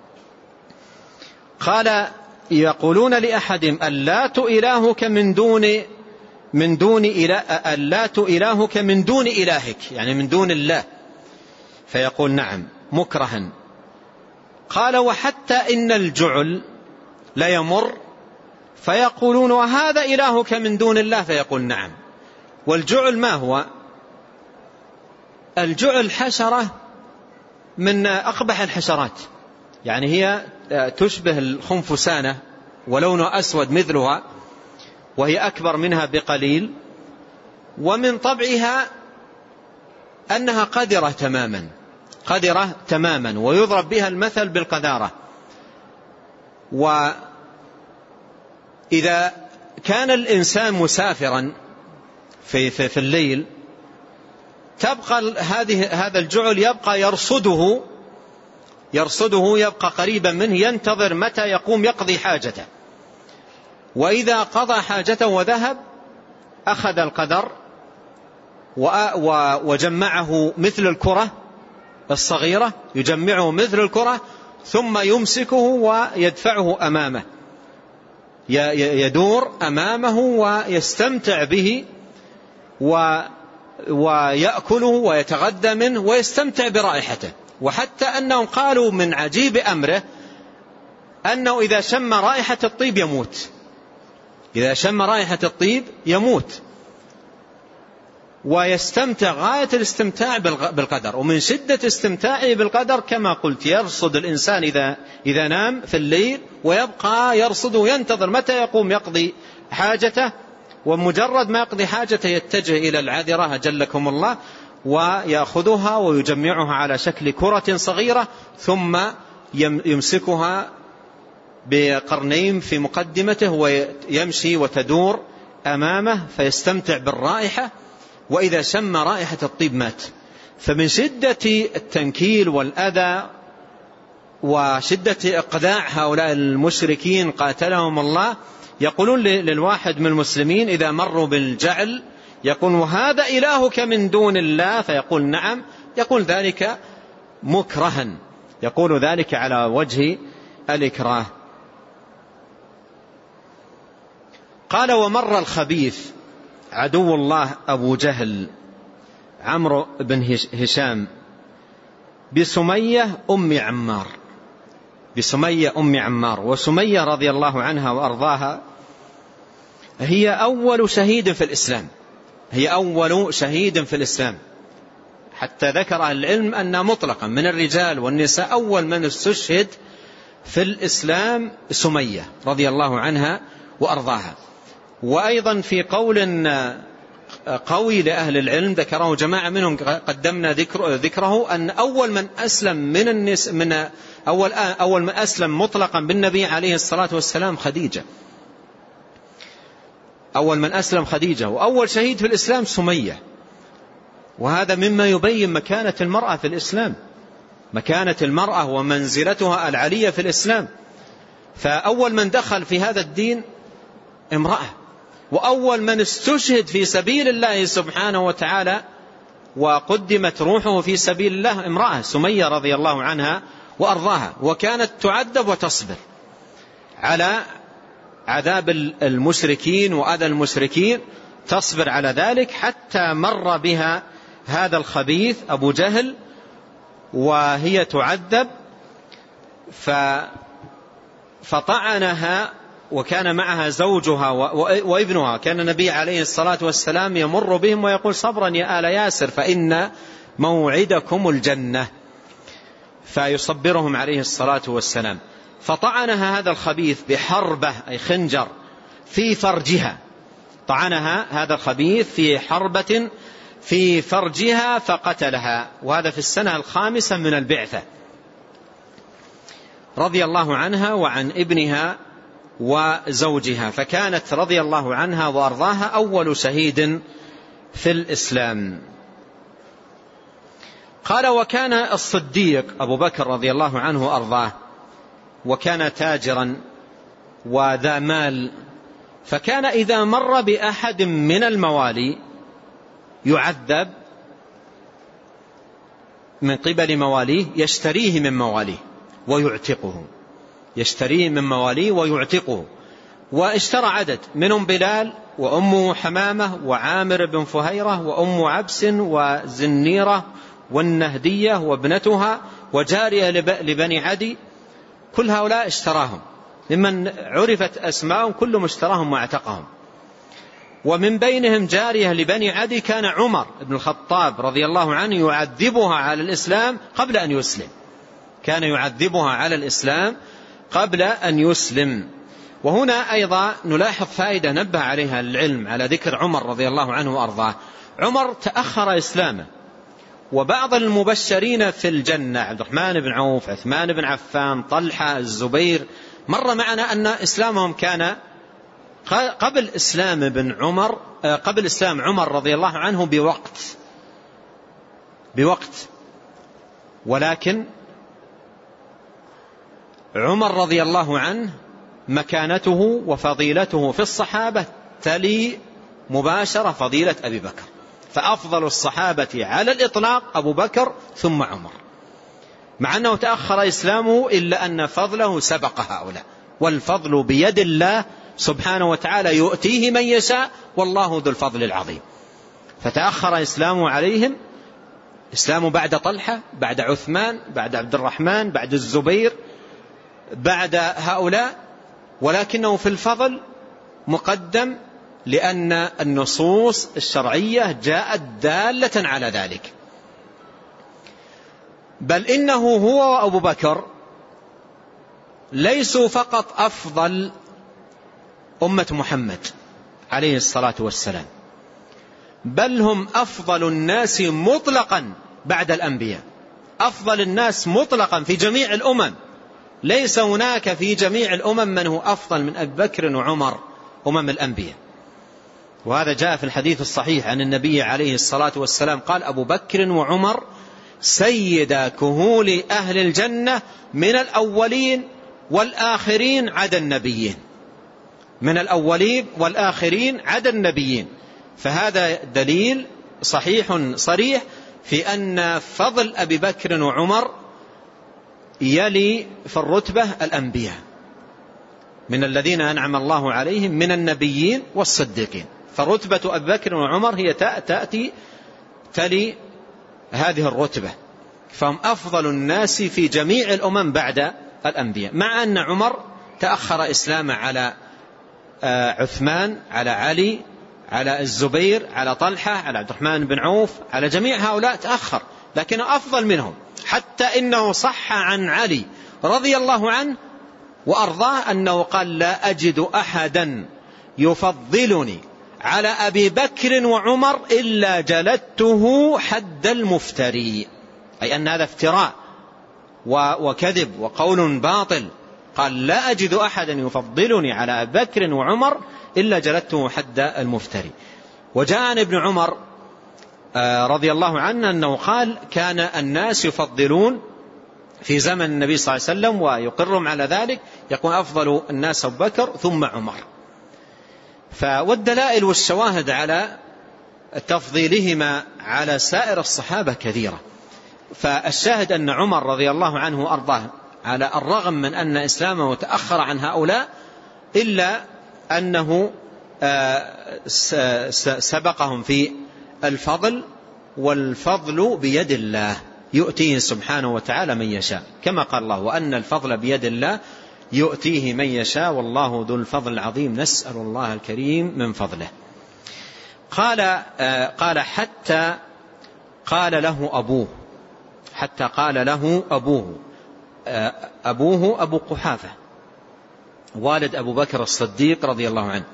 قال: يقولون لأحدهم: اللات إلهك من دون من دون إله اللات إلهك من دون إلهك، يعني من دون الله. فيقول نعم مكرها. قال: وحتى إن الجعل لا يمر فيقولون: وهذا إلهك من دون الله؟ فيقول نعم. والجعل ما هو؟ الجعل حشرة من أقبح الحشرات، يعني هي تشبه الخنفسانة ولونها أسود مثلها، وهي أكبر منها بقليل، ومن طبعها أنها قذرة تماما، قذرة تماما، ويضرب بها المثل بالقذارة. وإذا كان الإنسان مسافرا في, في, في الليل، تبقى هذه هذا الجعل يبقى يرصده يرصده يبقى قريبا منه، ينتظر متى يقوم يقضي حاجته، وإذا قضى حاجته وذهب أخذ القدر وجمعه مثل الكرة الصغيرة، يجمعه مثل الكرة ثم يمسكه ويدفعه أمامه، يدور أمامه ويستمتع به ويأكله ويتغذى منه ويستمتع برائحته. وحتى أنهم قالوا من عجيب أمره أنه إذا شم رائحة الطيب يموت، إذا شم رائحة الطيب يموت. ويستمتع غاية الاستمتاع بالقدر. ومن شدة استمتاعه بالقدر كما قلت يرصد الإنسان إذا, إذا نام في الليل ويبقى يرصد وينتظر متى يقوم يقضي حاجته، ومجرد ما يقضي حاجته يتجه إلى العذرة جلكم الله ويأخذها ويجمعها على شكل كرة صغيرة ثم يمسكها بقرنين في مقدمته ويمشي وتدور أمامه فيستمتع بالرائحة، وإذا شم رائحة الطيب مات. فمن شدة التنكيل والأذى وشدة إقداع هؤلاء المشركين قاتلهم الله يقولون للواحد من المسلمين إذا مروا بالجعل يقول وهذا إلهك من دون الله؟ فيقول نعم. يقول ذلك مكرها، يقول ذلك على وجه الإكراه. قال ومر الخبيث عدو الله أبو جهل عمرو بن هشام بسمية أم عمار، بسمية أم عمار. وسمية رضي الله عنها وأرضاها هي أول شهيد في الإسلام، هي أول شهيد في الإسلام، حتى ذكر أهل العلم أن مطلقا من الرجال والنساء أول من استشهد في الإسلام سمية رضي الله عنها وأرضاها. وأيضا في قول قوي لأهل العلم ذكره جماعة منهم قدمنا ذكر ذكره أن أول من أسلم من النس من أول أول من أسلم مطلقا بالنبي عليه الصلاة والسلام خديجة، أول من أسلم خديجة، وأول شهيد في الإسلام سمية. وهذا مما يبين مكانة المرأة في الإسلام، مكانة المرأة ومنزلتها العالية في الإسلام. فأول من دخل في هذا الدين امرأة، وأول من استشهد في سبيل الله سبحانه وتعالى وقدمت روحه في سبيل الله امرأة سمية رضي الله عنها وأرضاها. وكانت تعذب وتصبر على عذاب المشركين وأذى المشركين، تصبر على ذلك حتى مر بها هذا الخبيث أبو جهل وهي تعذب فطعنها، وكان معها زوجها وابنها. كان النبي عليه الصلاة والسلام يمر بهم ويقول صبرا يا آل ياسر فإن موعدكم الجنة، فيصبرهم عليه الصلاة والسلام. فطعنها هذا الخبيث بحربة أي خنجر في فرجها، طعنها هذا الخبيث في حربة في فرجها فقتلها، وهذا في السنة الخامسة من البعثة رضي الله عنها وعن ابنها وزوجها. فكانت رضي الله عنها وأرضاها أول شهيد في الإسلام. قال وكان الصديق أبو بكر رضي الله عنه وأرضاه وكان تاجرا وذا مال، فكان إذا مر بأحد من الموالي يعذب من قبل مواليه يشتريه من مواليه ويعتقه، يشتريه من مواليه ويعتقه. واشترى عدد منهم بلال وأمه حمامة وعامر بن فهيرة وأم عبس وزنيرة والنهدية وابنتها وجارية لبني عدي، كل هؤلاء اشتراهم ممن عرفت أسماءهم، كلهم اشتراهم واعتقهم. ومن بينهم جارية لبني عدي كان عمر بن الخطاب رضي الله عنه يعذبها على الإسلام قبل أن يسلم، كان يعذبها على الإسلام قبل أن يسلم. وهنا أيضا نلاحظ فائدة نبه عليها العلم على ذكر عمر رضي الله عنه وأرضاه. عمر تأخر إسلامه، وبعض المبشرين في الجنة عبد الرحمن بن عوف، عثمان بن عفان، طلحة، الزبير، مر معنا أن إسلامهم كان قبل إسلام بن عمر قبل إسلام عمر رضي الله عنه بوقت بوقت ولكن عمر رضي الله عنه مكانته وفضيلته في الصحابة تلي مباشرة فضيلة أبي بكر، فأفضل الصحابة على الإطلاق أبو بكر ثم عمر، مع أنه تأخر إسلامه إلا أن فضله سبق هؤلاء، والفضل بيد الله سبحانه وتعالى يؤتيه من يشاء والله ذو الفضل العظيم. فتأخر إسلامه عليهم، إسلامه بعد طلحة، بعد عثمان، بعد عبد الرحمن، بعد الزبير، بعد هؤلاء، ولكنه في الفضل مقدم لأن النصوص الشرعية جاءت دالة على ذلك. بل إنه هو وأبو بكر ليسوا فقط أفضل أمة محمد عليه الصلاة والسلام، بل هم أفضل الناس مطلقا بعد الأنبياء، أفضل الناس مطلقا في جميع الأمم. ليس هناك في جميع الأمم من هو أفضل من أبي بكر وعمر أمم الأنبياء. وهذا جاء في الحديث الصحيح عن النبي عليه الصلاة والسلام قال: أبو بكر وعمر سيدا كهول أهل الجنة من الأولين والآخرين عدا النبيين، من الأولين والآخرين عدا النبيين. فهذا دليل صحيح صريح في أن فضل أبي بكر وعمر يلي في الرتبة الأنبياء، من الذين أنعم الله عليهم من النبيين والصديقين. فرتبة أبي بكر وعمر هي تأتي تلي هذه الرتبة، فهم أفضل الناس في جميع الأمم بعد الأنبياء، مع أن عمر تأخر إسلامه على عثمان، على علي، على الزبير، على طلحة، على عبد الرحمن بن عوف، على جميع هؤلاء تأخر، لكنه أفضل منهم. حتى إنه صح عن علي رضي الله عنه وأرضاه أنه قال: لا أجد أحدا يفضلني على أبي بكر وعمر إلا جلدته حد المفتري، أي أن هذا افتراء وكذب وقول باطل. قال: لا أجد أحدا يفضلني على أبي بكر وعمر إلا جلدته حد المفتري. وجاء عن ابن عمر رضي الله عنه أنه قال: كان الناس يفضلون في زمن النبي صلى الله عليه وسلم ويقرهم على ذلك، يكون أفضل الناس أبو بكر ثم عمر. والدلائل والشواهد على تفضيلهما على سائر الصحابة كثيرة. فالشاهد أن عمر رضي الله عنه وأرضاه على الرغم من أن إسلامه تأخر عن هؤلاء إلا أنه سبقهم في الفضل، والفضل بيد الله يؤتيه سبحانه وتعالى من يشاء، كما قال الله: وأن الفضل بيد الله يؤتيه من يشاء والله ذو الفضل العظيم. نسأل الله الكريم من فضله. قال قال حتى قال له أبوه حتى قال له أبوه أبوه أبو قحافة والد أبو بكر الصديق رضي الله عنه،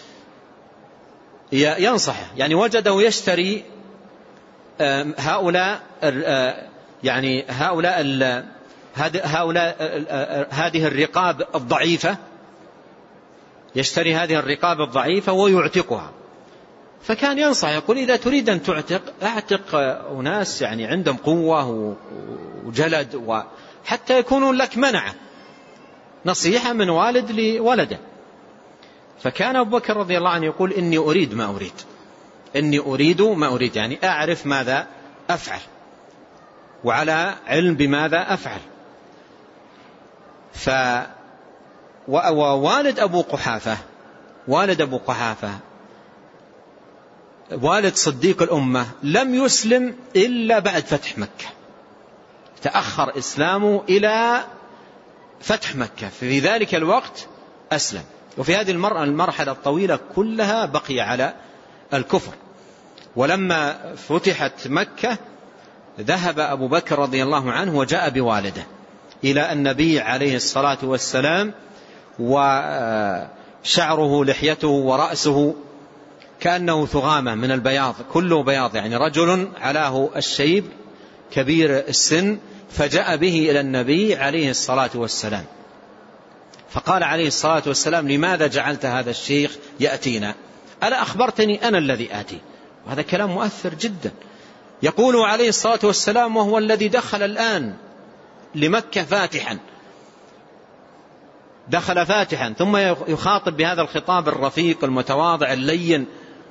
ينصحه، يعني وجده يشتري هؤلاء يعني هؤلاء هؤلاء هذه الرقاب الضعيفة، يشتري هذه الرقاب الضعيفة ويعتقها. فكان ينصح يقول: إذا تريد أن تعتق أعتق أناس يعني عندهم قوة وجلد وحتى يكونوا لك منعة، نصيحة من والد لولده. فكان أبو بكر رضي الله عنه يقول: إني أريد ما أريد إني أريد ما أريد يعني أعرف ماذا أفعل وعلى علم بماذا أفعل. ف ووالد أبو قحافة والد أبو قحافة والد صديق الأمة لم يسلم إلا بعد فتح مكة، تأخر إسلامه إلى فتح مكة، في ذلك الوقت أسلم. وفي هذه المرحلة الطويلة كلها بقي على الكفر. ولما فتحت مكة ذهب أبو بكر رضي الله عنه وجاء بوالده إلى النبي عليه الصلاة والسلام، وشعره لحيته ورأسه كأنه ثغامة من البياض، كله بياض، يعني رجل علاه الشيب كبير السن. فجاء به إلى النبي عليه الصلاة والسلام، فقال عليه الصلاة والسلام: لماذا جعلت هذا الشيخ يأتينا؟ ألا أخبرتني أنا الذي آتي؟ وهذا كلام مؤثر جدا. يقول عليه الصلاة والسلام وهو الذي دخل الآن لمكة فاتحا، دخل فاتحا، ثم يخاطب بهذا الخطاب الرفيق المتواضع اللين،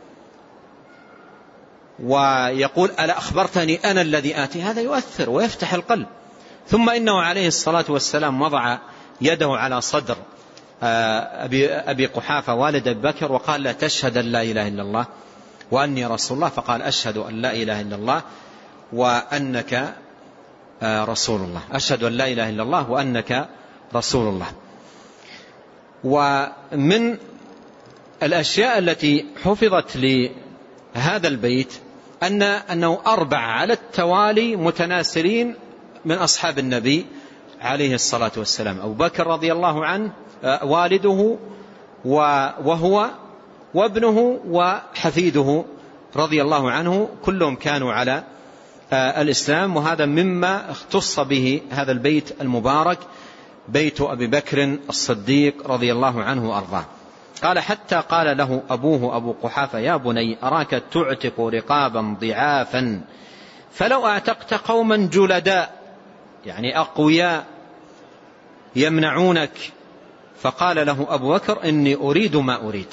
ويقول: ألا أخبرتني أنا الذي آتي؟ هذا يؤثر ويفتح القلب. ثم إنه عليه الصلاة والسلام وضع يده على صدر أبي, أبي قحافة والد أبي بكر وقال: لا تشهد أن لا إله إلا الله وأني رسول الله؟ فقال: أشهد أن لا إله إلا الله وأنك رسول الله، أشهد أن لا إله إلا الله وأنك رسول الله. ومن الأشياء التي حفظت لهذا البيت أن أنه أربع على التوالي متناسلين من أصحاب النبي عليه الصلاة والسلام: أبو بكر رضي الله عنه، والده وهو وابنه وحفيده رضي الله عنه، كلهم كانوا على الإسلام. وهذا مما اختص به هذا البيت المبارك، بيت أبي بكر الصديق رضي الله عنه وأرضاه. قال: حتى قال له أبوه أبو قحافة: يا بني أراك تعتق رقابا ضعافا، فلو أعتقت قوما جلداء، يعني أقوياء، يمنعونك. فقال له أبو بكر: إني أريد ما أريد.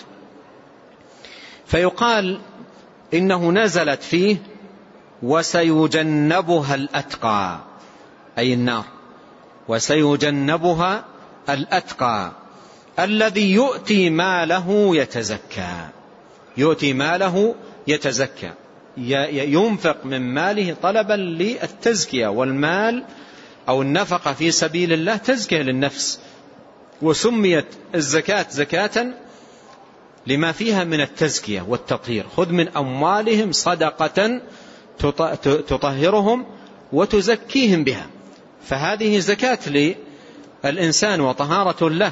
فيقال إنه نزلت فيه: وسيجنبها الأتقى، أي النار، وسيجنبها الأتقى الذي يؤتي ماله يتزكى. يؤتي ماله يتزكى، ينفق من ماله طلبا للتزكية، والمال أو النفقة في سبيل الله تزكية للنفس، وسميت الزكاة زكاة لما فيها من التزكية والتطهير. خذ من أموالهم صدقة تطهرهم وتزكيهم بها، فهذه زكاة للإنسان وطهارة له.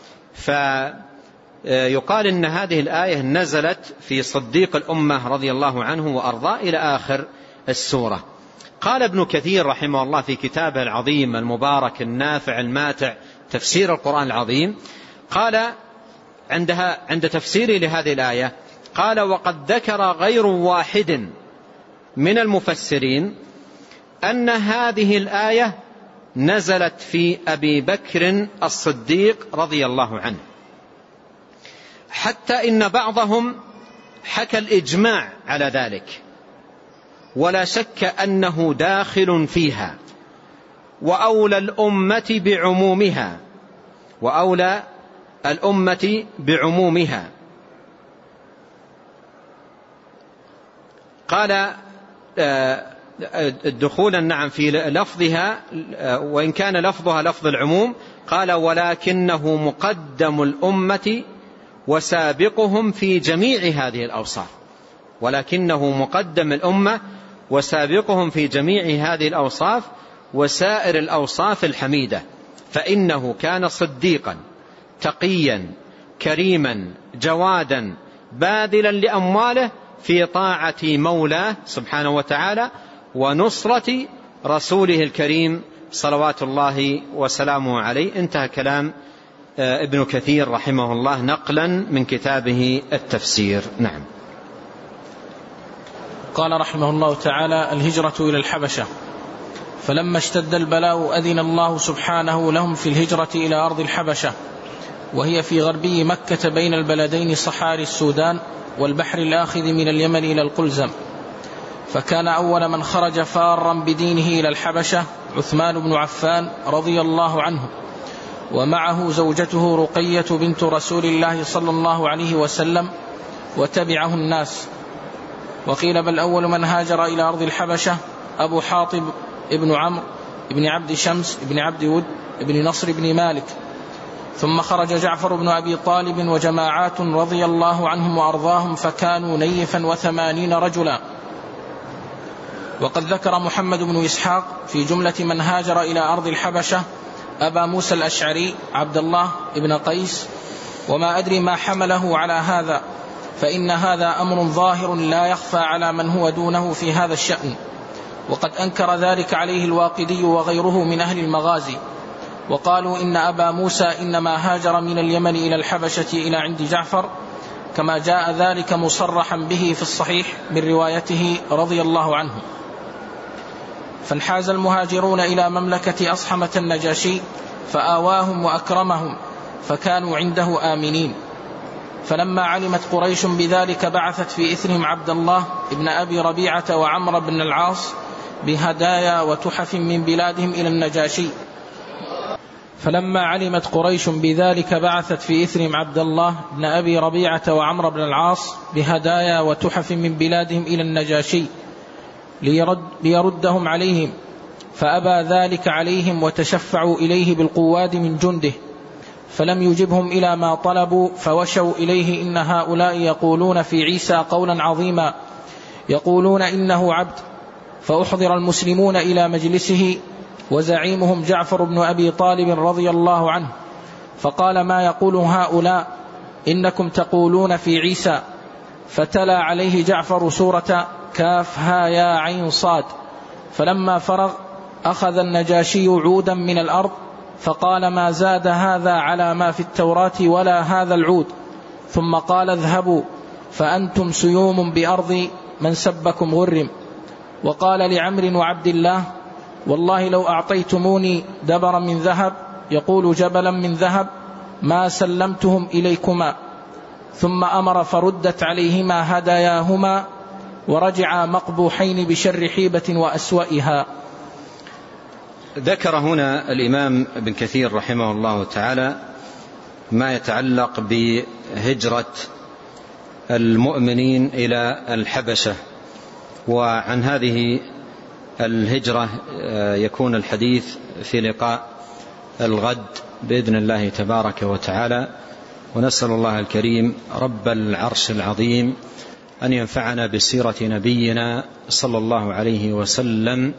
فيقال إن هذه الآية نزلت في صديق الأمة رضي الله عنه وأرضاه إلى آخر السورة. قال ابن كثير رحمه الله في كتابه العظيم المبارك النافع الماتع تفسير القرآن العظيم، قال عندها عند تفسيره لهذه الآية، قال: وقد ذكر غير واحد من المفسرين أن هذه الآية نزلت في أبي بكر الصديق رضي الله عنه، حتى إن بعضهم حكى الإجماع على ذلك، ولا شك أنه داخل فيها، وأولى الأمة بعمومها وأولى الأمة بعمومها. قال دخولا نعم في لفظها، وإن كان لفظها لفظ العموم. قال: ولكنه مقدم الأمة وسابقهم في جميع هذه الأوصاف. ولكنه مقدم الأمة وسابقهم في جميع هذه الأوصاف وسائر الأوصاف الحميدة، فإنه كان صديقا تقيا كريما جوادا باذلا لأمواله في طاعة مولاه سبحانه وتعالى ونصرة رسوله الكريم صلوات الله وسلامه عليه. انتهى كلام ابن كثير رحمه الله نقلا من كتابه التفسير. نعم. قال رحمه الله تعالى: الهجرة إلى الحبشة. فلما اشتد البلاء أذن الله سبحانه لهم في الهجرة إلى أرض الحبشة، وهي في غربي مكة بين البلدين صحاري السودان والبحر الآخذ من اليمن إلى القلزم. فكان أول من خرج فارا بدينه إلى الحبشة عثمان بن عفان رضي الله عنه، ومعه زوجته رقية بنت رسول الله صلى الله عليه وسلم، وتبعه الناس. وقيل بل أول من هاجر إلى أرض الحبشة أبو حاطب ابن عمرو ابن عبد شمس ابن عبد ود ابن نصر ابن مالك. ثم خرج جعفر بن أبي طالب وجماعات رضي الله عنهم وأرضاهم، فكانوا نيفا وثمانين رجلا. وقد ذكر محمد بن إسحاق في جملة من هاجر إلى أرض الحبشة أبا موسى الأشعري عبد الله ابن قيس، وما أدري ما حمله على هذا، فإن هذا أمر ظاهر لا يخفى على من هو دونه في هذا الشأن. وقد أنكر ذلك عليه الواقدي وغيره من أهل المغازي، وقالوا إن أبا موسى إنما هاجر من اليمن إلى الحبشة إلى عند جعفر، كما جاء ذلك مصرحا به في الصحيح من روايته رضي الله عنه. فانحاز المهاجرون إلى مملكة أصحمة النجاشي فآواهم وأكرمهم، فكانوا عنده آمنين. فلما علمت قريش بذلك بعثت في إثرهم عبد الله ابن أبي ربيعة وعمر بن العاص بهدايا وتحف من بلادهم إلى النجاشي. فلما علمت قريش بذلك بعثت في إثرهم عبد الله بن أبي ربيعة وعمر بن العاص بهدايا وتحف من بلادهم إلى النجاشي ليرد ليردهم عليهم، فأبى ذلك عليهم وتشفعوا إليه بالقواد من جنده. فلم يجبهم إلى ما طلبوا، فوشوا إليه: إن هؤلاء يقولون في عيسى قولا عظيما، يقولون إنه عبد. فأحضر المسلمون إلى مجلسه وزعيمهم جعفر بن أبي طالب رضي الله عنه، فقال: ما يقول هؤلاء؟ إنكم تقولون في عيسى. فتلا عليه جعفر سورة كاف ها يا عين صاد. فلما فرغ أخذ النجاشي عودا من الأرض فقال: ما زاد هذا على ما في التوراة ولا هذا العود. ثم قال: اذهبوا فأنتم سيوم بأرض من سبكم غرم. وقال لعمر وعبد الله: والله لو أعطيتموني دبرا من ذهب، يقول جبلا من ذهب، ما سلمتهم إليكما. ثم أمر فردت عليهما هداياهما، ورجعا مقبوحين بشر حيبة وأسوأها. ذكر هنا الإمام ابن كثير رحمه الله تعالى ما يتعلق بهجرة المؤمنين إلى الحبشة، وعن هذه الهجرة يكون الحديث في لقاء الغد بإذن الله تبارك وتعالى. ونسأل الله الكريم رب العرش العظيم أن ينفعنا بسيرة نبينا صلى الله عليه وسلم،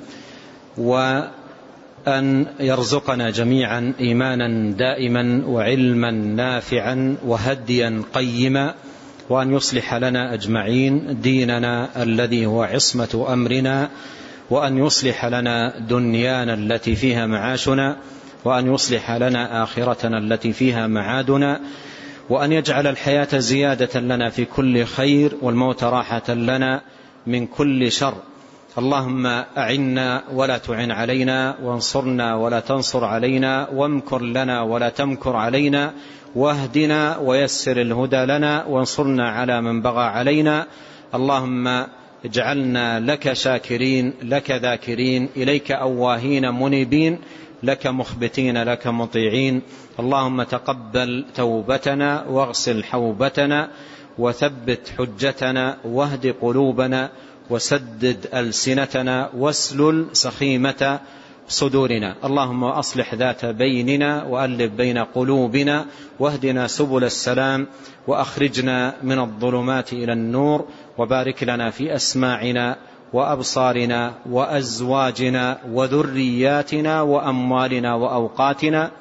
وأن يرزقنا جميعا إيمانا دائما وعلما نافعا وهديا قيما، وأن يصلح لنا أجمعين ديننا الذي هو عصمة أمرنا، وأن يصلح لنا دنيانا التي فيها معاشنا، وأن يصلح لنا آخرتنا التي فيها معادنا، وأن يجعل الحياة زيادة لنا في كل خير والموت راحة لنا من كل شر. اللهم أعنا ولا تعن علينا، وانصرنا ولا تنصر علينا، وامكر لنا ولا تمكر علينا، واهدنا ويسر الهدى لنا، وانصرنا على من بغى علينا. اللهم اجعلنا لك شاكرين، لك ذاكرين، إليك أواهين منيبين، لك مخبتين، لك مطيعين. اللهم تقبل توبتنا واغسل حوبتنا وثبت حجتنا واهد قلوبنا وسدد ألسنتنا واسلل سخيمة صدورنا. اللهم أصلح ذات بيننا وألف بين قلوبنا واهدنا سبل السلام وأخرجنا من الظلمات إلى النور، وبارك لنا في أسماعنا وأبصارنا وأزواجنا وذرياتنا وأموالنا وأوقاتنا،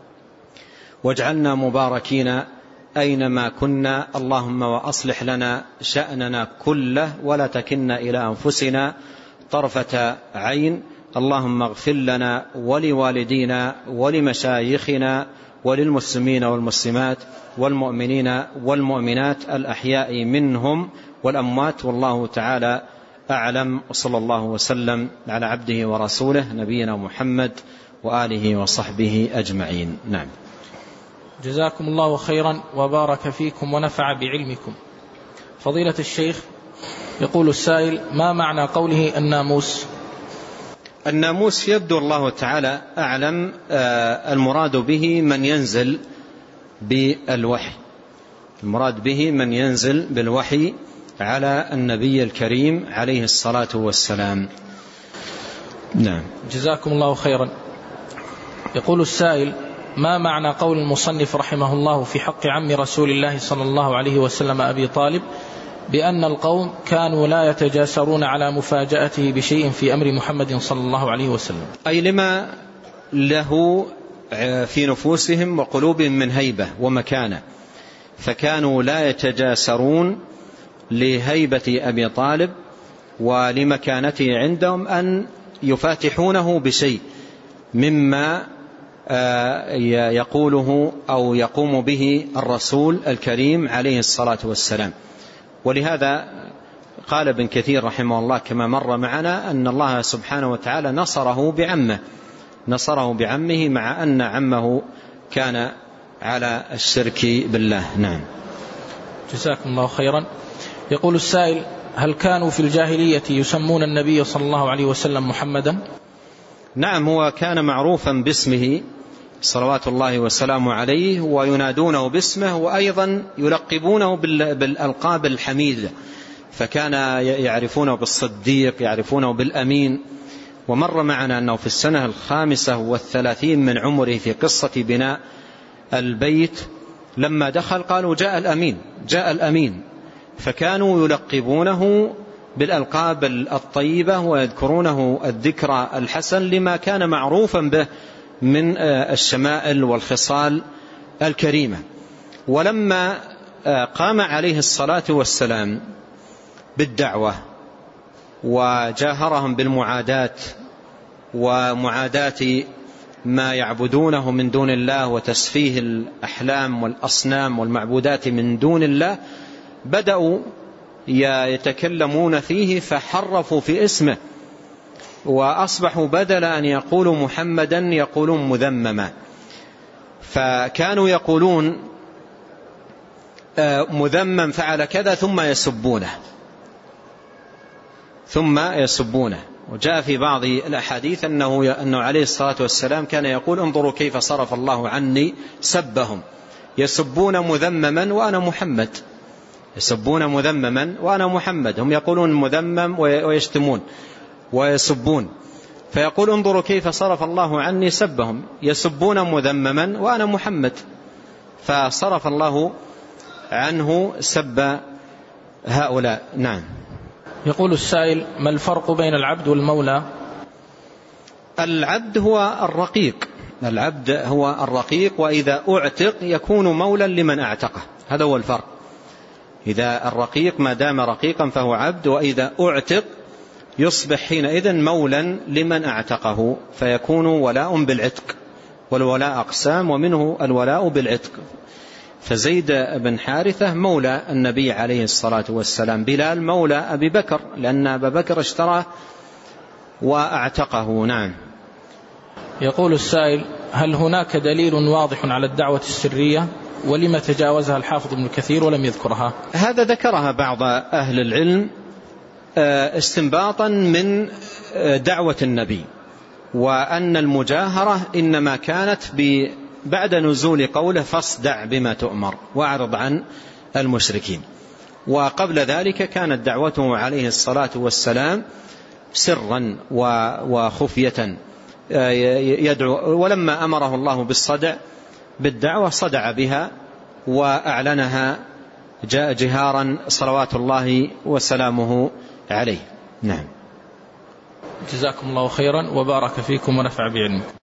واجعلنا مباركين أينما كنا. اللهم وأصلح لنا شأننا كله ولا تكلنا إلى أنفسنا طرفة عين. اللهم اغفر لنا ولوالدينا ولمشايخنا وللمسلمين والمسلمات والمؤمنين والمؤمنات الأحياء منهم والأموات، والله تعالى أعلم. وصلى الله وسلم على عبده ورسوله نبينا محمد وآله وصحبه أجمعين. نعم. جزاكم الله خيرا وبارك فيكم ونفع بعلمكم. فضيلة الشيخ، يقول السائل: ما معنى قوله الناموس؟ الناموس يبدو الله تعالى أعلم المراد به من ينزل بالوحي، المراد به من ينزل بالوحي على النبي الكريم عليه الصلاة والسلام. نعم. جزاكم الله خيرا. يقول السائل: ما معنى قول المصنف رحمه الله في حق عم رسول الله صلى الله عليه وسلم أبي طالب بأن القوم كانوا لا يتجاسرون على مفاجأته بشيء في أمر محمد صلى الله عليه وسلم؟ أي لما له في نفوسهم وقلوبهم من هيبة ومكانة، فكانوا لا يتجاسرون لهيبة أبي طالب ولمكانته عندهم أن يفاتحونه بشيء مما يقوله أو يقوم به الرسول الكريم عليه الصلاة والسلام. ولهذا قال ابن كثير رحمه الله كما مر معنا أن الله سبحانه وتعالى نصره بعمه نصره بعمه مع أن عمه كان على الشرك بالله. نعم. جزاكم الله خيرا. يقول السائل: هل كانوا في الجاهلية يسمون النبي صلى الله عليه وسلم محمدا؟ نعم، هو كان معروفا باسمه صلوات الله وسلامه عليه، وينادونه باسمه، وأيضا يلقبونه بالألقاب الحميدة، فكان يعرفونه بالصديق، يعرفونه بالأمين. ومر معنا أنه في السنة الخامسة والثلاثين من عمره في قصة بناء البيت لما دخل قالوا جاء الأمين جاء الأمين، فكانوا يلقبونه بالألقاب الطيبة ويذكرونه الذكر الحسن لما كان معروفا به من الشمائل والخصال الكريمة. ولما قام عليه الصلاة والسلام بالدعوة وجاهرهم بالمعاداة ومعاداة ما يعبدونه من دون الله وتسفيه الأحلام والأصنام والمعبودات من دون الله، بدأوا يتكلمون فيه فحرفوا في اسمه، وأصبحوا بدل أن يقولوا محمدا يقولون مذمما. فكانوا يقولون مذمم فعل كذا ثم يسبونه ثم يسبونه وجاء في بعض الأحاديث أنه, أنه عليه الصلاة والسلام كان يقول انظروا كيف صرف الله عني سبهم، يسبون مذمما وأنا محمد، يسبون مذمما وأنا محمد، هم يقولون مذمم ويشتمون ويسبون، فيقول انظروا كيف صرف الله عني سبهم، يسبون مذمما وأنا محمد، فصرف الله عنه سب هؤلاء. نعم. يقول السائل: ما الفرق بين العبد والمولى؟ العبد هو الرقيق، العبد هو الرقيق، وإذا أعتق يكون مولا لمن أعتقه، هذا هو الفرق. إذا الرقيق ما دام رقيقا فهو عبد، وإذا أعتق يصبح حينئذ مولا لمن أعتقه، فيكون ولاء بالعتق، والولاء أقسام ومنه الولاء بالعتق. فزيد بن حارثة مولى النبي عليه الصلاة والسلام، بلال مولى أبي بكر لأن أبا بكر اشتراه وأعتقه. نعم. يقول السائل: هل هناك دليل واضح على الدعوة السرية؟ ولما تجاوزها الحافظ ابن كثير ولم يذكرها؟ هذا ذكرها بعض أهل العلم استنباطا من دعوة النبي، وأن المجاهرة إنما كانت بعد نزول قوله فاصدع بما تؤمر وأعرض عن المشركين، وقبل ذلك كانت دعوته عليه الصلاة والسلام سرا وخفية يدعو، ولما أمره الله بالصدع بالدعوة صدع بها وأعلنها جاء جهارا صلوات الله وسلامه عليه. نعم. جزاكم الله خيرا وبارك فيكم ونفع بعلمكم.